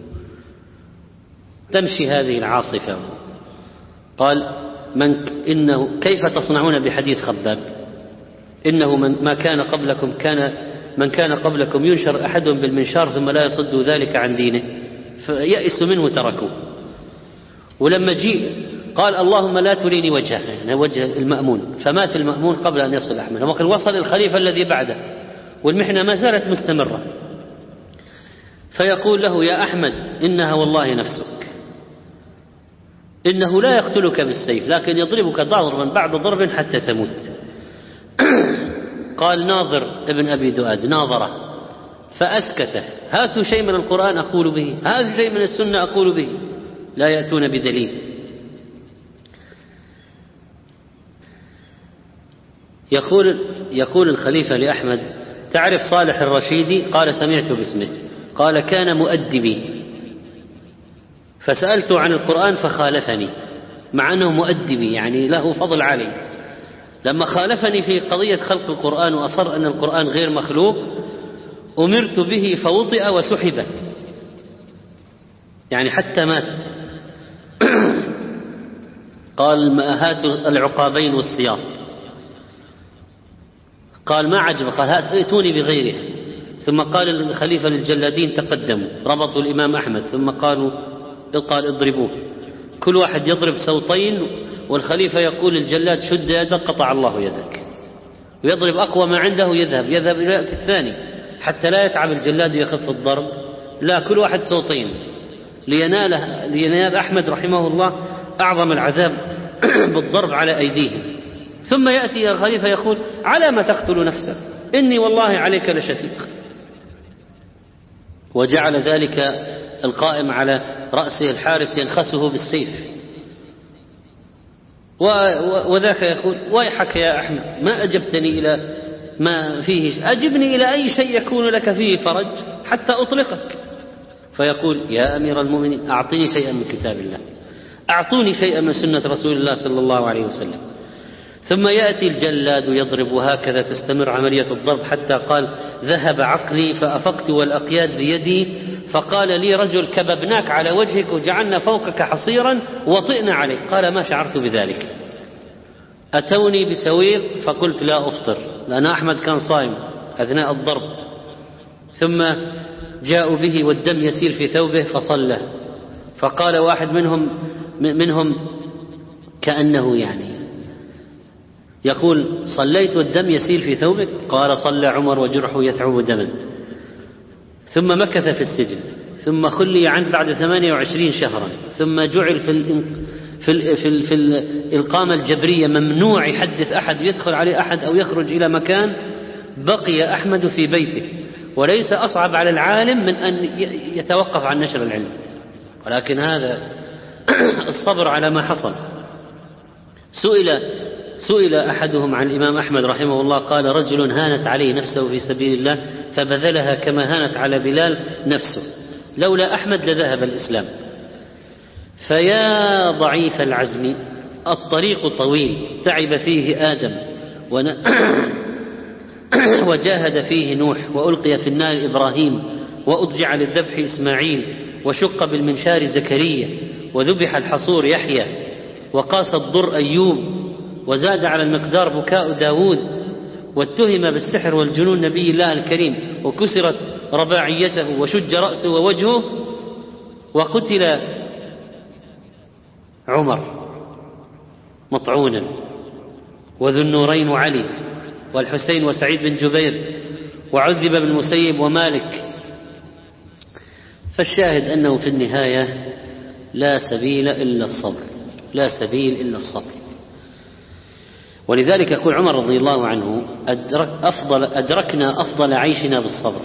Speaker 3: تمشي هذه العاصفة. قال: إنه كيف تصنعون بحديث خباب؟ إنه من كان قبلكم ينشر أحدهم بالمنشار ثم لا يصد ذلك عن دينه، فيأس منه تركوه. ولما جيء قال: اللهم لا تريني وجهه، يعني وجه المأمون، فمات المأمون قبل أن يصل أحمد. وقد وصل الخليفة الذي بعده والمحنة ما زالت مستمرة. فيقول له: يا أحمد إنها والله نفسك، إنه لا يقتلك بالسيف لكن يضربك ضربا بعد ضرب حتى تموت. قال ناظر ابن أبي دؤاد ناظره فأسكته: هاتوا شيء من القرآن أقول به، هاتوا شيء من السنة أقول به، لا يأتون بدليل. يقول الخليفة لأحمد: تعرف صالح الرشيدي؟ قال: سمعت باسمه. قال: كان مؤدبي، فسألته عن القرآن فخالفني، مع أنه مؤدبي يعني له فضل علي. لما خالفني في قضية خلق القرآن وأصر أن القرآن غير مخلوق، أمرت به فوطئ وسحب، يعني حتى مات. قال: هاتوا العقابين والسياط. قال: ما عجب. قال: ائتوني بغيره. ثم قال الخليفة للجلادين: تقدموا. ربطوا الإمام أحمد ثم قال: اضربوه. كل واحد يضرب صوتين، والخليفة يقول للجلاد: شد يدك قطع الله يدك. ويضرب أقوى ما عنده، يذهب إلى الثاني حتى لا يتعب الجلاد ويخف الضرب، لا، كل واحد صوتين لينال أحمد رحمه الله أعظم العذاب
Speaker 2: بالضرب على أيديهم. ثم يأتي يا خليفة يقول: على ما تقتل نفسك؟ إني والله عليك لشفيق. وجعل ذلك القائم على رأسه الحارس ينخسه بالسيف. وذاك يقول: ويحك يا أحمد، ما أجبتني إلى ما فيه، أجبني إلى أي شيء يكون لك فيه فرج حتى أطلقك. فيقول: يا أمير المؤمنين، أعطني شيئا من كتاب الله، أعطوني شيئا من سنة رسول الله صلى الله عليه وسلم. ثم يأتي الجلاد يضرب، وهكذا تستمر عملية الضرب، حتى قال: ذهب عقلي فأفقت والأقياد بيدي، فقال لي رجل: كببناك على وجهك وجعلنا فوقك حصيرا وطئنا عليك. قال: ما شعرت بذلك. أتوني بسويق فقلت: لا أفطر، لأن أحمد كان صائم أثناء الضرب. ثم جاءوا به والدم يسيل في ثوبه فصلى. فقال واحد منهم كأنه يعني يقول: صليت والدم يسيل في ثوبك؟ قال: صلى عمر وجرحه يثعب دما. ثم مكث في السجن، ثم خلي عنه بعد 28 شهرا، ثم جعل في الإقامة الجبرية، ممنوع يحدث أحد، يدخل عليه أحد أو يخرج إلى مكان. بقي أحمد في بيته، وليس أصعب على العالم من أن يتوقف عن نشر العلم، ولكن هذا الصبر على ما حصل. سئل أحدهم عن الإمام أحمد رحمه الله، قال: رجل هانت عليه نفسه في سبيل الله فبذلها كما هانت على بلال نفسه، لولا أحمد لذهب الإسلام. فيا ضعيف العزم، الطريق طويل، تعب فيه آدم وجاهد فيه نوح، وألقي في النار إبراهيم، وأضجع للذبح إسماعيل، وشق بالمنشار زكريا، وذبح الحصور يحيى، وقاس الضر أيوب، وزاد على المقدار بكاء داود، واتهم بالسحر والجنون نبي الله الكريم، وكسرت رباعيته، وشج رأسه ووجهه، وقتل عمر مطعونا، وذو النورين علي، والحسين، وسعيد بن جبير، وعذب بالمسيب ومالك. فالشاهد أنه في النهاية لا سبيل إلا الصبر، لا سبيل إلا الصبر. ولذلك يقول عمر رضي الله عنه: أدركنا أفضل عيشنا بالصبر.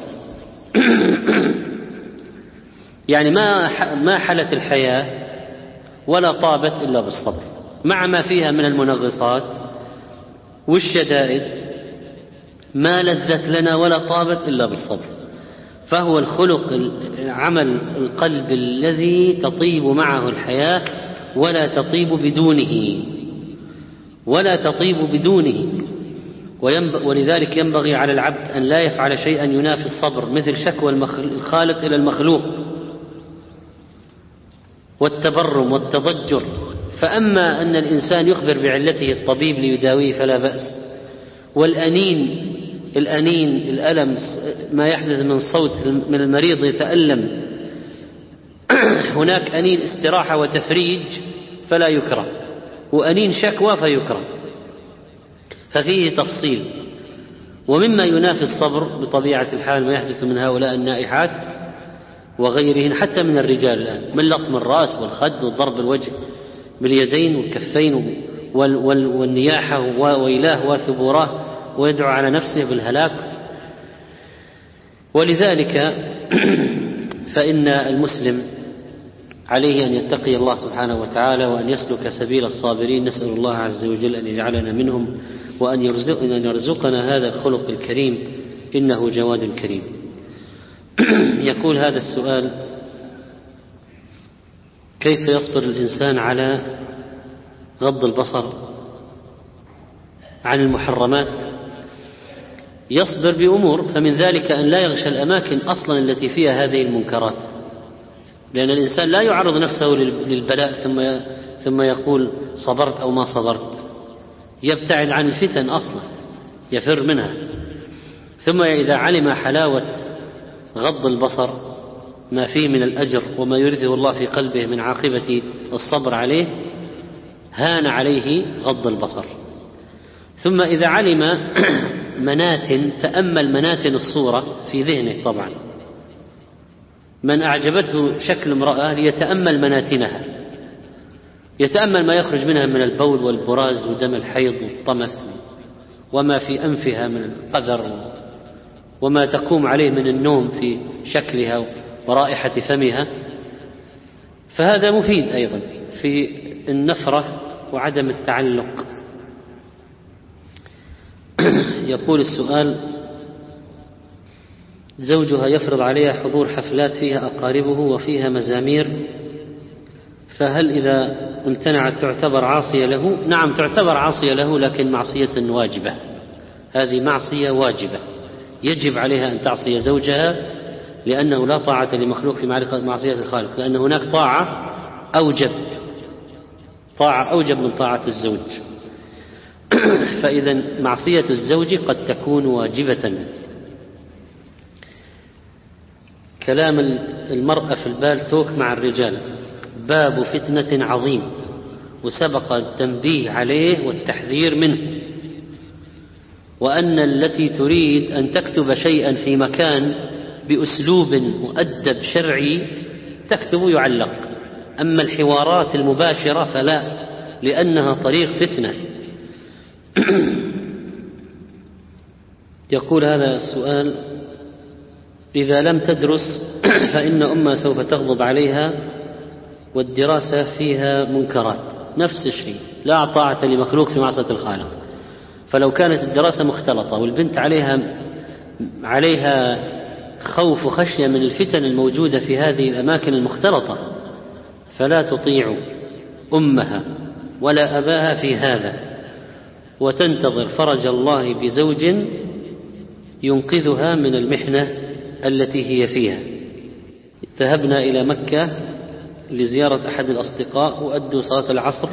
Speaker 2: يعني ما حلت الحياة ولا طابت إلا بالصبر، مع ما فيها من المنغصات والشدائد، ما لذت لنا ولا طابت إلا بالصبر. فهو الخلق، عمل القلب الذي تطيب معه الحياة ولا تطيب بدونه، ولا تطيب بدونه. ولذلك ينبغي على العبد أن لا يفعل شيئا ينافي الصبر، مثل شكوى الخالق إلى المخلوق، والتبرم والتضجر. فأما أن الإنسان يخبر بعلته الطبيب ليداويه فلا بأس، والأنين الألم، ما يحدث من صوت من المريض يتألم، هناك أنين استراحة وتفريج فلا يكره، وأنين شكوى فيكره، ففيه تفصيل. ومما ينافي الصبر بطبيعة الحال ما يحدث من هؤلاء النائحات وغيرهن، حتى من الرجال الآن، من لطم الرأس والخد وضرب الوجه باليدين والكفين والنياحة وويلاه وثبوراه، ويدعو على نفسه بالهلاك. ولذلك فإن المسلم عليه أن يتقي الله سبحانه وتعالى، وأن يسلك سبيل الصابرين. نسأل الله عز وجل أن يجعلنا منهم، وأن يرزقنا هذا الخلق الكريم، إنه جواد كريم. يقول هذا السؤال: كيف يصبر الإنسان على غض البصر عن المحرمات؟ يصبر بأمور، فمن ذلك أن لا يغشى الأماكن أصلا التي فيها هذه المنكرات، لأن الإنسان لا يعرض نفسه للبلاء ثم يقول صبرت أو ما صبرت، يبتعد عن الفتن أصلا، يفر منها. ثم إذا علم حلاوة غض البصر، ما فيه من الأجر وما يرثه الله في قلبه من عاقبة الصبر عليه، هان عليه غض البصر. ثم إذا علم تأمل مناتن الصورة في ذهنه. طبعا من أعجبته شكل امرأة ليتأمل مناتنها، يتأمل ما يخرج منها من البول والبراز ودم الحيض والطمث وما في أنفها من القذر وما تقوم عليه من النوم في شكلها ورائحة فمها، فهذا مفيد أيضا في النفرة وعدم التعلق. يقول السؤال: زوجها يفرض عليها حضور حفلات فيها أقاربه وفيها مزامير، فهل إذا امتنعت تعتبر عاصية له؟ نعم تعتبر عاصية له، لكن معصية واجبة، هذه معصية واجبة يجب عليها أن تعصي زوجها، لأنه لا طاعة لمخلوق في معصية الخالق، لأن هناك طاعة أوجب من طاعة الزوج. فإذا معصية الزوج قد تكون واجبة. كلام المرأة في البالتوك مع الرجال باب فتنة عظيم، وسبق التنبيه عليه والتحذير منه، وأن التي تريد أن تكتب شيئا في مكان بأسلوب مؤدب شرعي تكتب يعلق، أما الحوارات المباشرة فلا، لأنها طريق فتنة. يقول هذا السؤال: إذا لم تدرس فإن أمها سوف تغضب عليها والدراسة فيها منكرات، نفس الشيء، لا طاعة لمخلوق في معصية الخالق. فلو كانت الدراسة مختلطة والبنت عليها خوف وخشية من الفتن الموجودة في هذه الأماكن المختلطة، فلا تطيع أمها ولا أباها في هذا، وتنتظر فرج الله بزوج ينقذها من المحنة التي هي فيها. ذهبنا إلى مكة لزيارة أحد الأصدقاء وأدوا صلاة العصر،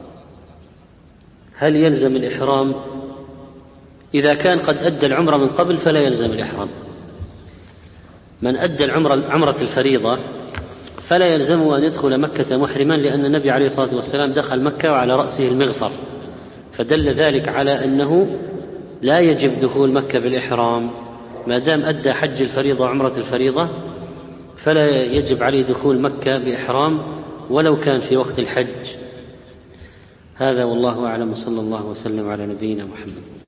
Speaker 2: هل يلزم الإحرام؟ إذا كان قد أدى العمرة من قبل فلا يلزم الإحرام. من أدى عمرة الفريضة فلا يلزمه أن يدخل مكة محرما، لأن النبي عليه الصلاة والسلام دخل مكة وعلى رأسه المغفر، فدل ذلك على أنه لا يجب دخول مكة بالإحرام. ما دام أدى حج الفريضة وعمرة الفريضة فلا يجب عليه دخول مكة بإحرام ولو كان في وقت الحج. هذا والله أعلم، صلى الله وسلم على نبينا محمد.